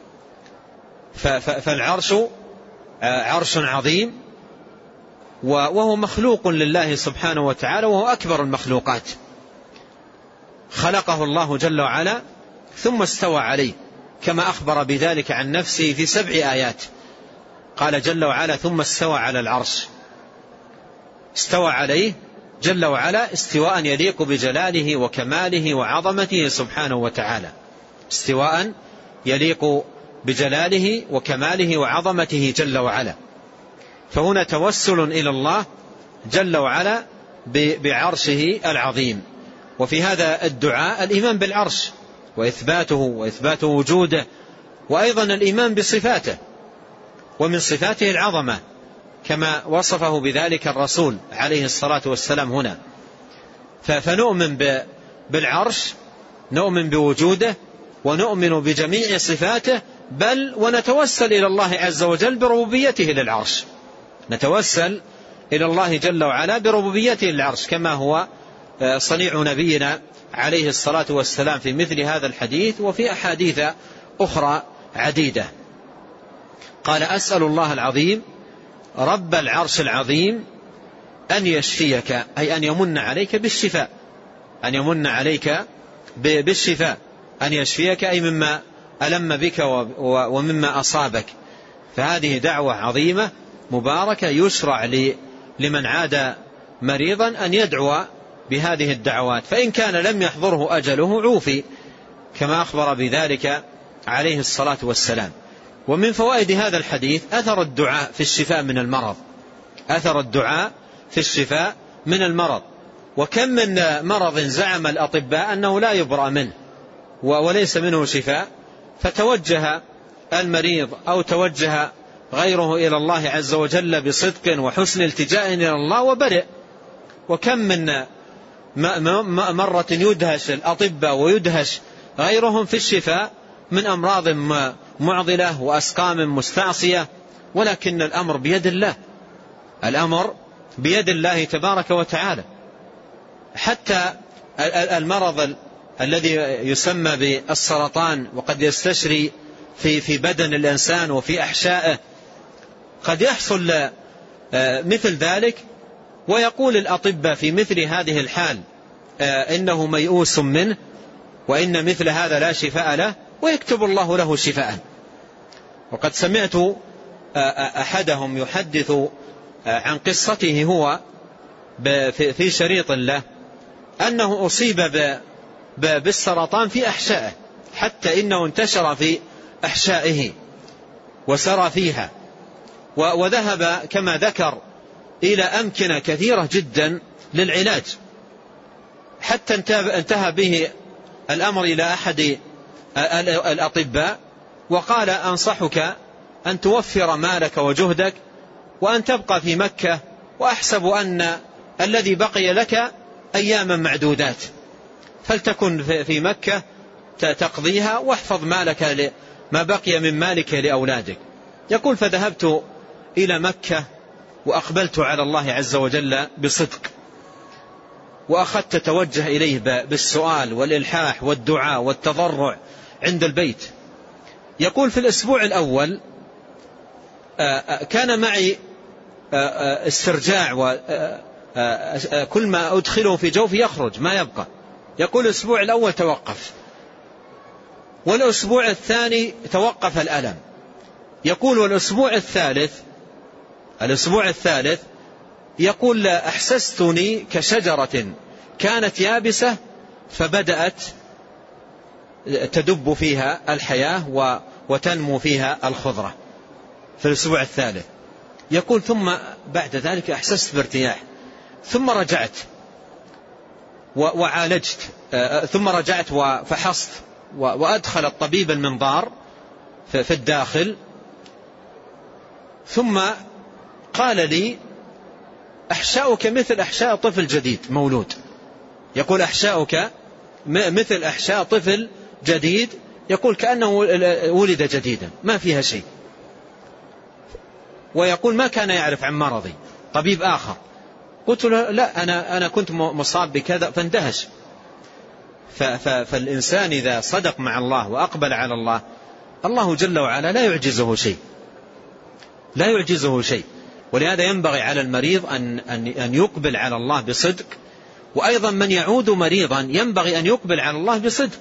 [SPEAKER 2] فالعرش عرش عظيم، وهو مخلوق لله سبحانه وتعالى، وهو أكبر المخلوقات. خلقه الله جل وعلا ثم استوى عليه، كما أخبر بذلك عن نفسه في سبع آيات. قال جل وعلا: ثم استوى على العرش. استوى عليه جل وعلا استواء يليق بجلاله وكماله وعظمته سبحانه وتعالى، استواء يليق بجلاله وكماله وعظمته جل وعلا. فهنا توسل إلى الله جل وعلا بعرشه العظيم. وفي هذا الدعاء الإيمان بالعرش وإثباته وإثبات وجوده، وأيضا الإيمان بصفاته، ومن صفاته العظمة كما وصفه بذلك الرسول عليه الصلاة والسلام هنا. فنؤمن بالعرش، نؤمن بوجوده، ونؤمن بجميع صفاته، بل ونتوسل إلى الله عز وجل بربوبيته للعرش، نتوسل إلى الله جل وعلا بربوبيته للعرش، كما هو صنيع نبينا عليه الصلاة والسلام في مثل هذا الحديث وفي أحاديث أخرى عديدة. قال: أسأل الله العظيم رب العرش العظيم أن يشفيك، أي أن يمن عليك بالشفاء، أن يمن عليك بالشفاء، أن يشفيك أي مما ألم بك ومما أصابك. فهذه دعوة عظيمة مباركة يشرع لمن عاد مريضا أن يدعو بهذه الدعوات، فإن كان لم يحضره أجله عوفي، كما أخبر بذلك عليه الصلاة والسلام. ومن فوائد هذا الحديث أثر الدعاء في الشفاء من المرض، أثر الدعاء في الشفاء من المرض. وكم من مرض زعم الأطباء أنه لا يبرأ منه وليس منه شفاء، فتوجه المريض أو توجه غيره إلى الله عز وجل بصدق وحسن التجاء إلى الله وبرئ. وكم من مرة يدهش الأطباء ويدهش غيرهم في الشفاء من أمراض معضلة وأسقام مستعصية، ولكن الأمر بيد الله، الأمر بيد الله تبارك وتعالى. حتى المرض الذي يسمى بالسرطان وقد يستشري في في بدن الإنسان وفي أحشائه، قد يحصل مثل ذلك، ويقول الأطباء في مثل هذه الحال إنه ميؤوس منه وإن مثل هذا لا شفاء له، ويكتب الله له شفاء. وقد سمعت أحدهم يحدث عن قصته هو في شريط له أنه أصيب بالسرطان في أحشائه، حتى إنه انتشر في أحشائه وسرى فيها، وذهب كما ذكر إلى أمكنة كثيرة جدا للعلاج، حتى انتهى به الأمر إلى أحد الأطباء وقال: أنصحك أن توفر مالك وجهدك وأن تبقى في مكة، وأحسب أن الذي بقي لك أياما معدودات، فلتكن في مكة تقضيها واحفظ مالك ما بقي من مالك لأولادك. يقول: فذهبت إلى مكة وأقبلت على الله عز وجل بصدق، وأخذت تتوجه إليه بالسؤال والإلحاح والدعاء والتضرع عند البيت. يقول في الأسبوع الأول كان معي استرجاع، وكل ما أدخله في جوفي يخرج ما يبقى. يقول الأسبوع الأول توقف، والأسبوع الثاني توقف الألم. يقول والأسبوع الثالث الأسبوع الثالث يقول أحسستني كشجرة كانت يابسة فبدأت تدب فيها الحياة وتنمو فيها الخضرة في الأسبوع الثالث. يقول ثم بعد ذلك أحسست بارتياح، ثم رجعت وعالجت، ثم رجعت وفحصت وأدخل الطبيب المنظار في الداخل، ثم قال لي أحشاؤك مثل أحشاء طفل جديد مولود. يقول أحشاؤك مثل أحشاء طفل جديد، يقول كأنه ولد جديدا ما فيها شيء. ويقول ما كان يعرف عن مرضي. طبيب آخر قلت له لا أنا, أنا كنت مصاب بكذا، فاندهش. فالإنسان إذا صدق مع الله وأقبل على الله، الله جل وعلا لا يعجزه شيء، لا يعجزه شيء. ولهذا ينبغي على المريض أن, أن, أن يقبل على الله بصدق، وأيضا من يعود مريضا ينبغي أن يقبل على الله بصدق.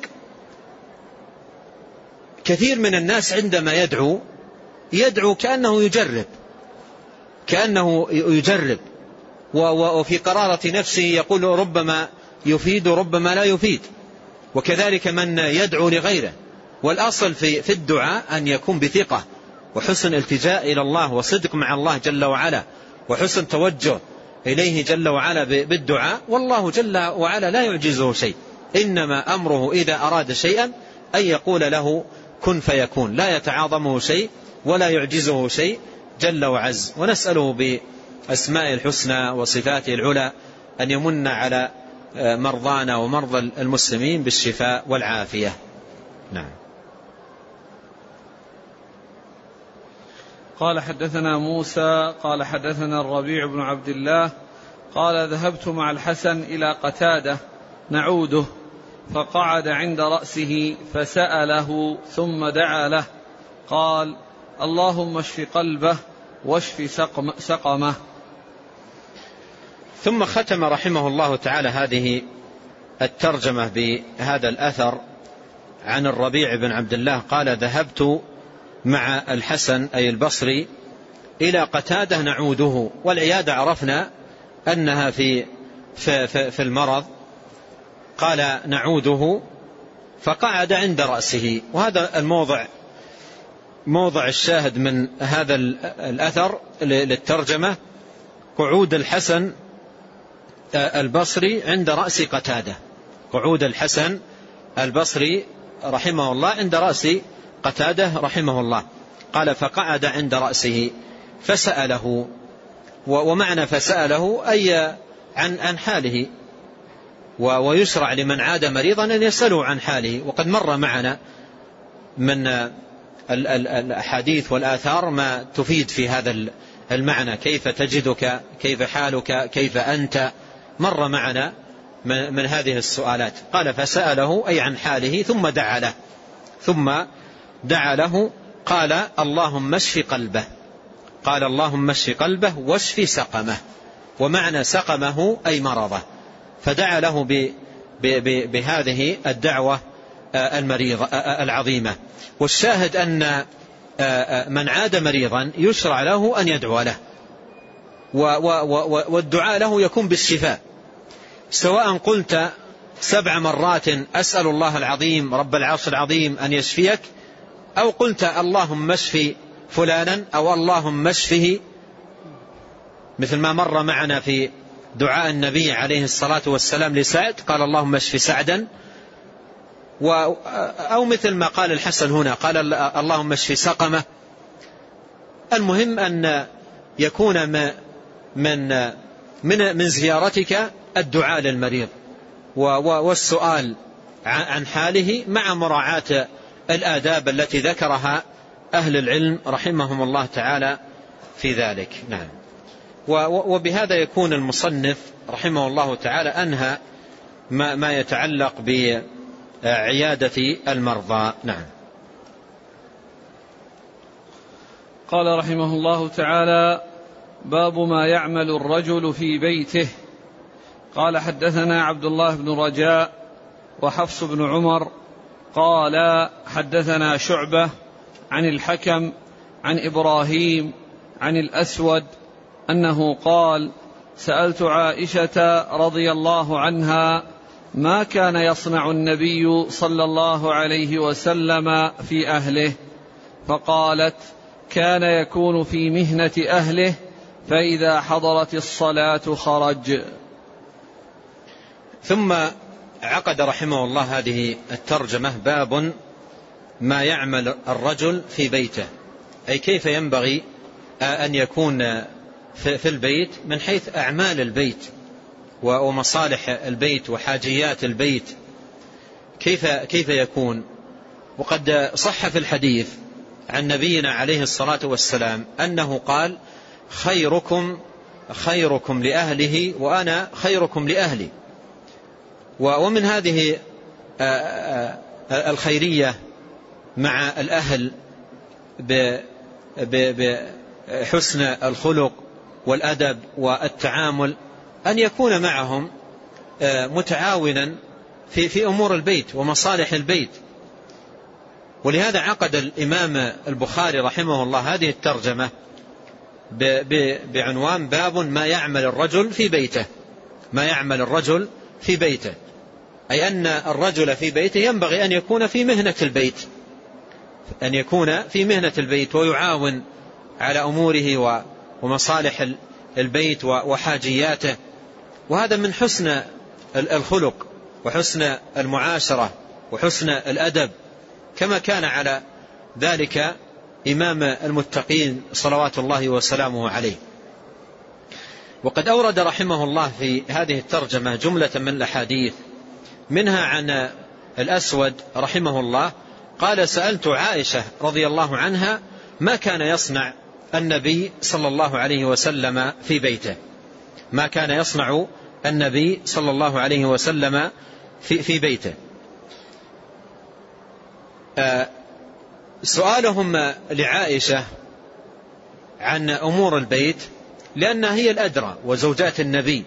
[SPEAKER 2] كثير من الناس عندما يدعو يدعو كأنه يجرب كأنه يجرب وفي قرارة نفسه يقول ربما يفيد ربما لا يفيد، وكذلك من يدعو لغيره. والأصل في, في الدعاء أن يكون بثقة وحسن التجاء إلى الله وصدق مع الله جل وعلا وحسن توجه إليه جل وعلا بالدعاء، والله جل وعلا لا يعجزه شيء، إنما أمره إذا أراد شيئا أن يقول له كن فيكون، لا يتعاظمه شيء ولا يعجزه شيء جل وعز. ونسأله بأسماء الحسنى وصفاته العلى أن يمن على مرضانا ومرضى المسلمين بالشفاء والعافية. نعم.
[SPEAKER 1] قال حدثنا موسى قال حدثنا الربيع بن عبد الله قال ذهبت مع الحسن إلى قتادة نعوده، فقعد عند رأسه فسأله ثم دعا له، قال اللهم اشف قلبه واشف سقم سقمه.
[SPEAKER 2] ثم ختم رحمه الله تعالى هذه الترجمة بهذا الأثر عن الربيع بن عبد الله قال ذهبت مع الحسن أي البصري إلى قتادة نعوده. والعيادة عرفنا أنها في, في, في, في المرض. قال نعوده فقعد عند رأسه، وهذا الموضع موضع الشاهد من هذا الأثر للترجمة، قعود الحسن البصري عند رأس قتادة. قعود الحسن البصري رحمه الله عند رأس قتادة رحمه الله. قال فقعد عند رأسه فسأله، ومعنى فسأله أي عن عن حاله، ويشرع لمن عاد مريضا أن يسأله عن حاله. وقد مر معنا من الأحاديث والآثار ما تفيد في هذا المعنى، كيف تجدك، كيف حالك، كيف أنت، مر معنا من هذه السؤالات. قال فسأله أي عن حاله ثم دعا له ثم دعا له قال اللهم اشف قلبه، قال اللهم اشف قلبه واشف سقمه، ومعنى سقمه أي مرضه، فدعا له ب ب بهذه الدعوة المريضة العظيمة. والشاهد أن من عاد مريضا يشرع له أن يدعو له، والدعاء له يكون بالشفاء، سواء قلت سبع مرات أسأل الله العظيم رب العرش العظيم أن يشفيك، أو قلت اللهم اشف فلانا أو اللهم اشفه، مثل ما مر معنا في دعاء النبي عليه الصلاة والسلام لسعد قال اللهم اشف سعدا، أو مثل ما قال الحسن هنا قال اللهم اشف سقمه. المهم أن يكون من من من زيارتك الدعاء للمريض والسؤال عن حاله مع مراعاة الآداب التي ذكرها أهل العلم رحمهم الله تعالى في ذلك. نعم. وبهذا يكون المصنف رحمه الله تعالى أنهى ما يتعلق بعيادة المرضى. نعم.
[SPEAKER 1] قال رحمه الله تعالى: باب ما يعمل الرجل في بيته. قال: حدثنا عبد الله بن رجاء وحفص بن عمر قال: حدثنا شعبة عن الحكم عن إبراهيم عن الأسود أنه قال: سألت عائشة رضي الله عنها ما كان يصنع النبي صلى الله عليه وسلم في أهله، فقالت: كان يكون في مهنة أهله فإذا حضرت الصلاة خرج.
[SPEAKER 2] ثم عقد رحمه الله هذه الترجمة: باب ما يعمل الرجل في بيته، أي كيف ينبغي أن يكون في البيت من حيث أعمال البيت ومصالح البيت وحاجيات البيت، كيف كيف يكون. وقد صح في الحديث عن نبينا عليه الصلاة والسلام أنه قال: خيركم خيركم لأهله وأنا خيركم لأهلي. ومن هذه الخيرية مع الأهل بحسن الخلق والأدب والتعامل، أن يكون معهم متعاونا في في أمور البيت ومصالح البيت. ولهذا عقد الإمام البخاري رحمه الله هذه الترجمة بعنوان: باب ما يعمل الرجل في بيته. ما يعمل الرجل في بيته، أي أن الرجل في بيته ينبغي أن يكون في مهنة البيت، أن يكون في مهنة البيت ويعاون على أموره ومصالح البيت وحاجياته. وهذا من حسن الخلق وحسن المعاشرة وحسن الأدب، كما كان على ذلك إمام المتقين صلوات الله وسلامه عليه. وقد أورد رحمه الله في هذه الترجمة جملة من الأحاديث، منها عن الأسود رحمه الله قال: سألت عائشة رضي الله عنها ما كان يصنع النبي صلى الله عليه وسلم في بيته. ما كان يصنع النبي صلى الله عليه وسلم في, في بيته. آه سؤالهم لعائشة عن أمور البيت لأنها هي الأدرى، وزوجات النبي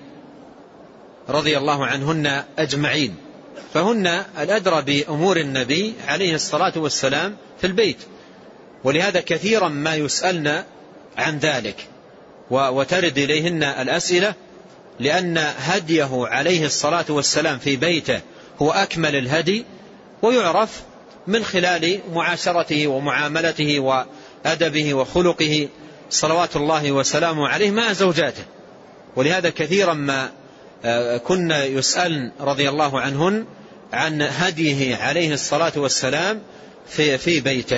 [SPEAKER 2] رضي الله عنهن أجمعين، فهن الأدرى بأمور النبي عليه الصلاة والسلام في البيت. ولهذا كثيرا ما يسألن عن ذلك وترد إليهن الأسئلة، لأن هديه عليه الصلاة والسلام في بيته هو أكمل الهدي، ويعرف من خلال معاشرته ومعاملته وأدبه وخلقه صلوات الله وسلامه عليه مع زوجاته. ولهذا كثيرا ما كنا يسألن رضي الله عنهن عن هديه عليه الصلاة والسلام في في بيته.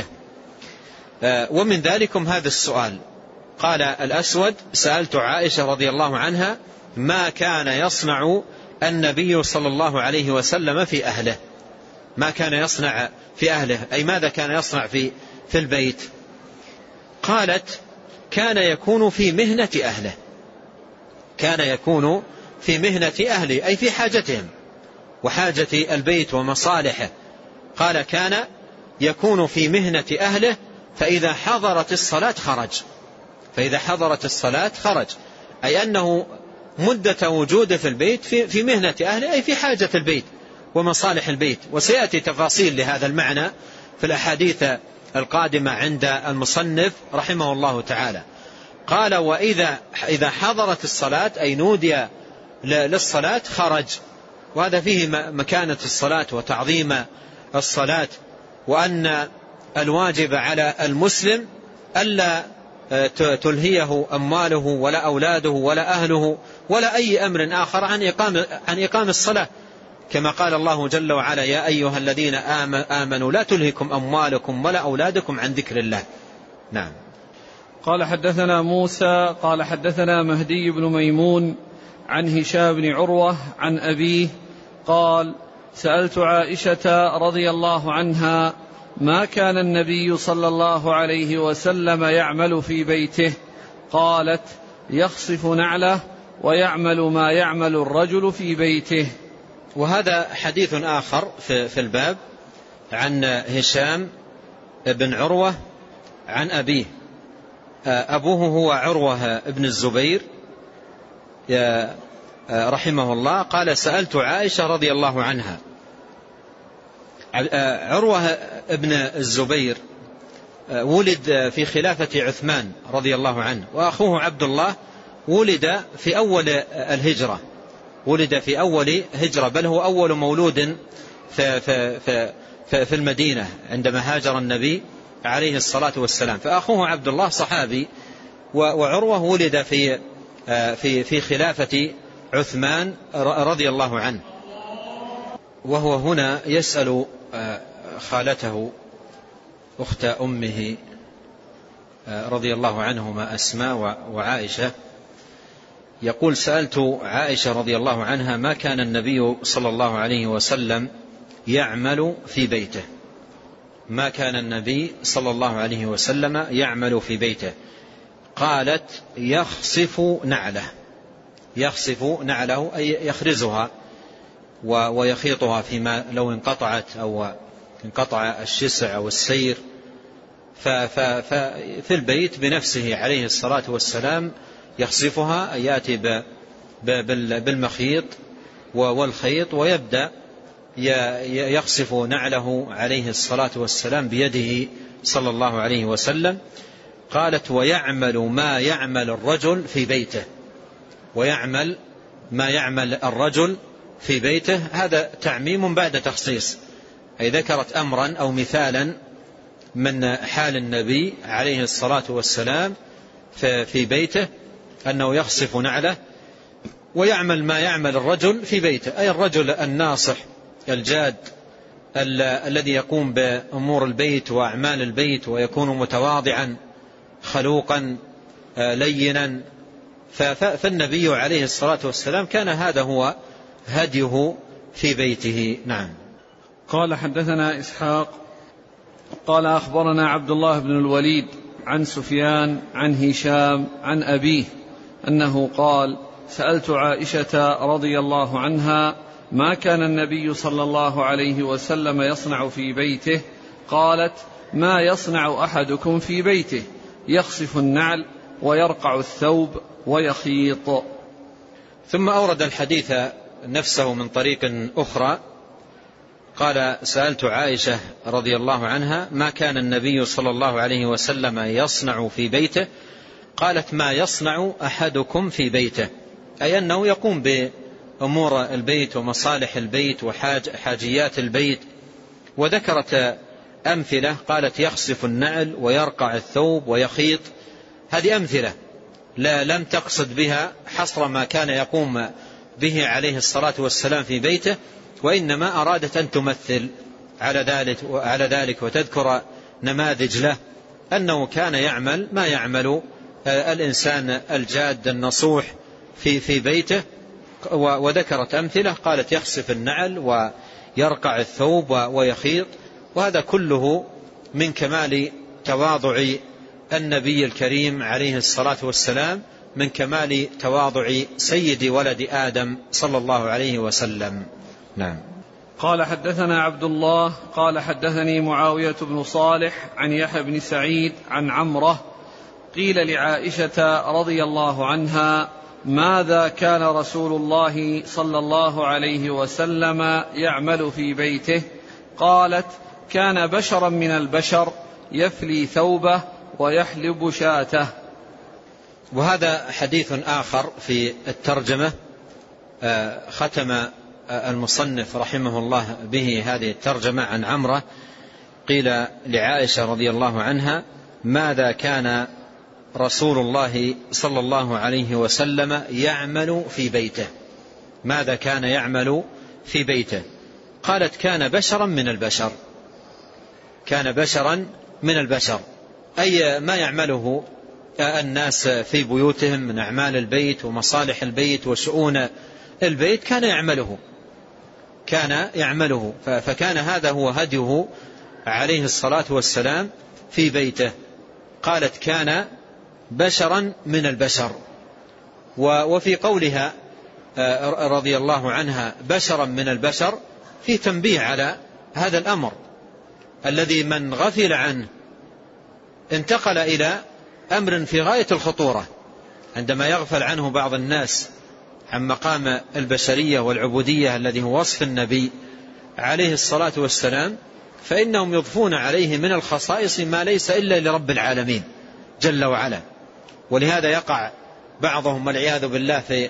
[SPEAKER 2] ومن ذلكم هذا السؤال. قال الأسود: سألت عائشة رضي الله عنها ما كان يصنع النبي صلى الله عليه وسلم في أهله. ما كان يصنع في أهله، أي ماذا كان يصنع في في البيت؟ قالت: كان يكون في مهنة أهله. كان يكون في مهنة أهله، أي في حاجتهم وحاجة البيت ومصالحه. قال: كان يكون في مهنة أهله فإذا حضرت الصلاة خرج. فإذا حضرت الصلاة خرج، أي أنه مدة وجوده في البيت في, في مهنة أهله، أي في حاجة البيت ومصالح البيت. وسيأتي تفاصيل لهذا المعنى في الأحاديث القادمة عند المصنف رحمه الله تعالى. قال: وإذا إذا حضرت الصلاة أي نودي للصلاة خرج. وهذا فيه مكانة الصلاة وتعظيم الصلاة، وأن الواجب على المسلم ألا تلهيه أمواله ولا أولاده ولا أهله ولا أي أمر آخر عن إقام عن إقام الصلاة، كما قال الله جل وعلا: يا أيها الذين آمنوا لا تلهكم أموالكم ولا أولادكم عن ذكر الله. نعم.
[SPEAKER 1] قال: حدثنا موسى قال: حدثنا مهدي بن ميمون عن هشام بن عروة عن أبيه قال: سألت عائشة رضي الله عنها ما كان النبي صلى الله عليه وسلم يعمل في بيته؟ قالت: يخصف نعله ويعمل ما يعمل الرجل في بيته.
[SPEAKER 2] وهذا حديث آخر في الباب عن هشام بن عروة عن أبيه. أبوه هو عروة بن الزبير رحمه الله. قال سألت عائشة رضي الله عنها. عروة بن الزبير ولد في خلافة عثمان رضي الله عنه، وأخوه عبد الله ولد في أول الهجرة، ولد في أول هجرة، بل هو أول مولود في, في, في, في المدينة عندما هاجر النبي عليه الصلاة والسلام. فأخوه عبد الله صحابي، وعروة ولد في في في خلافة عثمان رضي الله عنه. وهو هنا يسأل خالته أخت أمه رضي الله عنهما أسماء وعائشة، يقول سألت عائشة رضي الله عنها ما كان النبي صلى الله عليه وسلم يعمل في بيته، ما كان النبي صلى الله عليه وسلم يعمل في بيته. قالت يخصف نعله، يخصف نعله أي يخرزها ويخيطها فيما لو انقطعت أو انقطع الشسع أو السير، ففي البيت بنفسه عليه الصلاة والسلام يخصفها، يأتي بالمخيط والخيط ويبدأ يخصف نعله عليه الصلاة والسلام بيده صلى الله عليه وسلم. قالت ويعمل ما يعمل الرجل في بيته، ويعمل ما يعمل الرجل في بيته، هذا تعميم بعد تخصيص، أي ذكرت أمرا أو مثالا من حال النبي عليه الصلاة والسلام في بيته أنه يخصف نعله ويعمل ما يعمل الرجل في بيته، أي الرجل الناصح الجاد الذي يقوم بأمور البيت وأعمال البيت ويكون متواضعا خلوقا لينا. فالنبي عليه الصلاة والسلام كان هذا هو هديه في بيته. نعم.
[SPEAKER 1] قال حدثنا إسحاق قال أخبرنا عبد الله بن الوليد عن سفيان عن هشام عن أبيه أنه قال سألت عائشة رضي الله عنها ما كان النبي صلى الله عليه وسلم يصنع في بيته؟ قالت ما يصنع أحدكم في بيته، يخصف النعل ويرقع الثوب ويخيط.
[SPEAKER 2] ثم أورد الحديث نفسه من طريق أخرى. قال سألت عائشة رضي الله عنها ما كان النبي صلى الله عليه وسلم يصنع في بيته؟ قالت ما يصنع أحدكم في بيته، أي أنه يقوم بأمور البيت ومصالح البيت وحاجيات البيت. وذكرت أمثلة، قالت يخصف النعل ويرقع الثوب ويخيط، هذه أمثلة لا لم تقصد بها حصر ما كان يقوم به عليه الصلاة والسلام في بيته، وإنما أرادت أن تمثل على ذلك, على ذلك وتذكر نماذج له أنه كان يعمل ما يعمل الإنسان الجاد النصوح في, في بيته. وذكرت أمثلة، قالت يخصف النعل ويرقع الثوب ويخيط، وهذا كله من كمال تواضع النبي الكريم عليه الصلاة والسلام، من كمال تواضع سيد ولد آدم صلى الله عليه وسلم. نعم.
[SPEAKER 1] قال حدثنا عبد الله قال حدثني معاوية بن صالح عن يحيى بن سعيد عن عمره قيل لعائشة رضي الله عنها ماذا كان رسول الله صلى الله عليه وسلم يعمل في بيته؟ قالت كان بشرا من البشر يفلي ثوبه ويحلب شاته.
[SPEAKER 2] وهذا حديث آخر في الترجمة ختم المصنف رحمه الله به هذه الترجمة عن عمره. قيل لعائشة رضي الله عنها ماذا كان رسول الله صلى الله عليه وسلم يعمل في بيته؟ ماذا كان يعمل في بيته؟ قالت كان بشرا من البشر، كان بشرا من البشر، أي ما يعمله الناس في بيوتهم من أعمال البيت ومصالح البيت وشؤون البيت كان يعمله، كان يعمله فكان هذا هو هديه عليه الصلاة والسلام في بيته. قالت كان بشرا من البشر، وفي قولها رضي الله عنها بشرا من البشر في تنبيه على هذا الأمر الذي من غفل عنه انتقل إلى أمر في غاية الخطورة. عندما يغفل عنه بعض الناس عن مقام البشرية والعبودية الذي هو وصف النبي عليه الصلاة والسلام، فإنهم يضفون عليه من الخصائص ما ليس إلا لرب العالمين جل وعلا. ولهذا يقع بعضهم والعياذ بالله في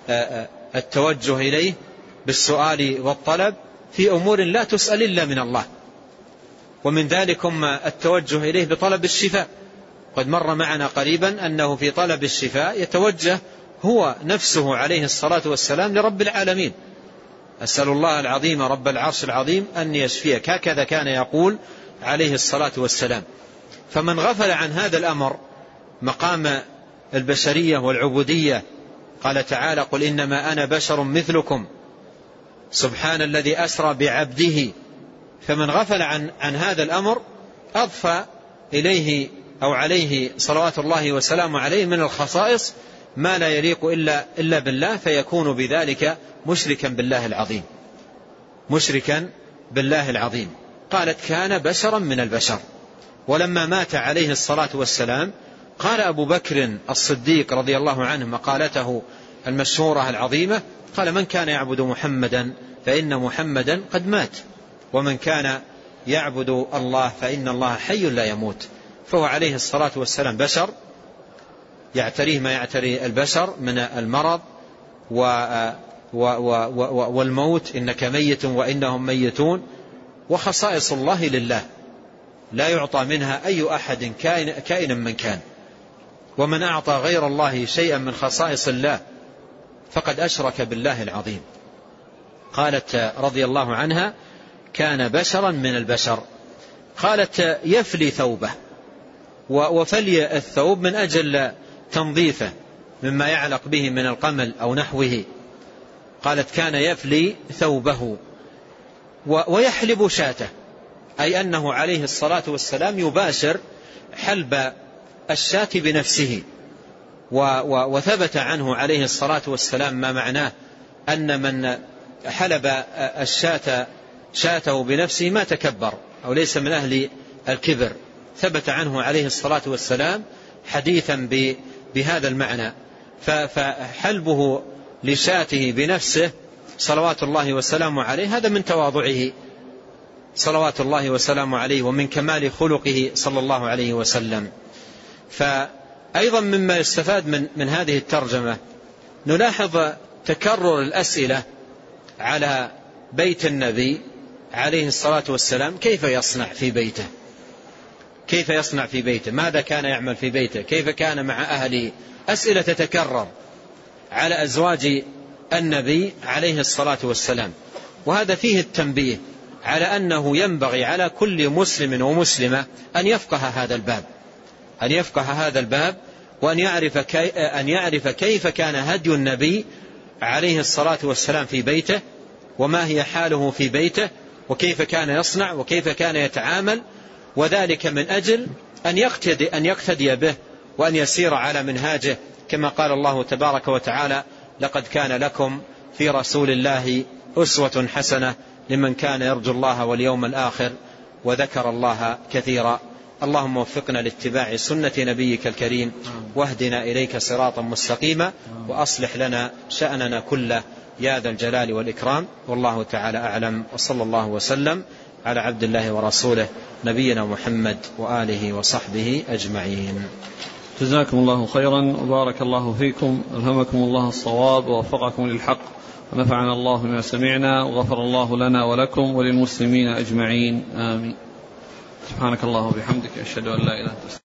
[SPEAKER 2] التوجه إليه بالسؤال والطلب في أمور لا تسأل إلا من الله، ومن ذلكم التوجه إليه بطلب الشفاء. قد مر معنا قريبا أنه في طلب الشفاء يتوجه هو نفسه عليه الصلاة والسلام لرب العالمين، أسأل الله العظيم رب العرش العظيم أن يشفيك، هكذا كان يقول عليه الصلاة والسلام. فمن غفل عن هذا الأمر مقام البشرية والعبودية، قال تعالى قل إنما أنا بشر مثلكم سبحان الذي أسرى بعبده، فمن غفل عن, عن هذا الأمر أضفى إليه أو عليه صلوات الله وسلامه عليه من الخصائص ما لا يليق إلا, إلا بالله، فيكون بذلك مشركا بالله العظيم مشركا بالله العظيم. قالت كان بشرا من البشر. ولما مات عليه الصلاة والسلام قال أبو بكر الصديق رضي الله عنه مقالته المشهورة العظيمة، قال من كان يعبد محمدا فإن محمدا قد مات، ومن كان يعبد الله فإن الله حي لا يموت. فهو عليه الصلاة والسلام بشر يعتريه ما يعتري البشر من المرض و و و والموت، إنك ميت وإنهم ميتون، وخصائص الله لله لا يعطى منها أي أحد كائن كائنا من كان. ومن أعطى غير الله شيئا من خصائص الله فقد أشرك بالله العظيم. قالت رضي الله عنها كان بشرا من البشر. قالت يفلي ثوبه، وفلي الثوب من أجل تنظيفه مما يعلق به من القمل أو نحوه. قالت كان يفلي ثوبه ويحلب شاته، أي أنه عليه الصلاة والسلام يباشر حلب الشاة بنفسه. وثبت عنه عليه الصلاة والسلام ما معناه أن من حلب الشاة شاته بنفسه ما تكبر أو ليس من أهل الكبر. ثبت عنه عليه الصلاة والسلام حديثا بهذا المعنى. فحلبه لشاته بنفسه صلوات الله وسلامه عليه هذا من تواضعه صلوات الله وسلامه عليه ومن كمال خلقه صلى الله عليه وسلم. فأيضا مما يستفاد من, من هذه الترجمة نلاحظ تكرر الأسئلة على بيت النبي عليه الصلاة والسلام، كيف يصنع في بيته كيف يصنع في بيته ماذا كان يعمل في بيته، كيف كان مع أهله. أسئلة تتكرر على أزواج النبي عليه الصلاة والسلام. وهذا فيه التنبيه على أنه ينبغي على كل مسلم ومسلمة أن يفقه هذا الباب أن يفقه هذا الباب وأن يعرف, كي أن يعرف كيف كان هدي النبي عليه الصلاة والسلام في بيته، وما هي حاله في بيته، وكيف كان يصنع وكيف كان يتعامل، وذلك من أجل أن يقتدي, أن يقتدي به وأن يسير على منهاجه، كما قال الله تبارك وتعالى لقد كان لكم في رسول الله أسوة حسنة لمن كان يرجو الله واليوم الآخر وذكر الله كثيرا. اللهم وفقنا لاتباع سنة نبيك الكريم، واهدنا إليك صراطا مستقيما، وأصلح لنا شأننا كله يا ذا الجلال والإكرام. والله تعالى أعلم، وصلى الله وسلم على عبد الله ورسوله نبينا محمد وآله وصحبه أجمعين.
[SPEAKER 1] جزاكم الله خيرا وبارك الله فيكم، ألهمكم الله الصواب ووفقكم للحق، ونفعنا الله بما سمعنا، وغفر الله لنا ولكم وللمسلمين أجمعين، آمين. سبحانك الله وبحمدك، أشهد أن لا إله إلا أنت.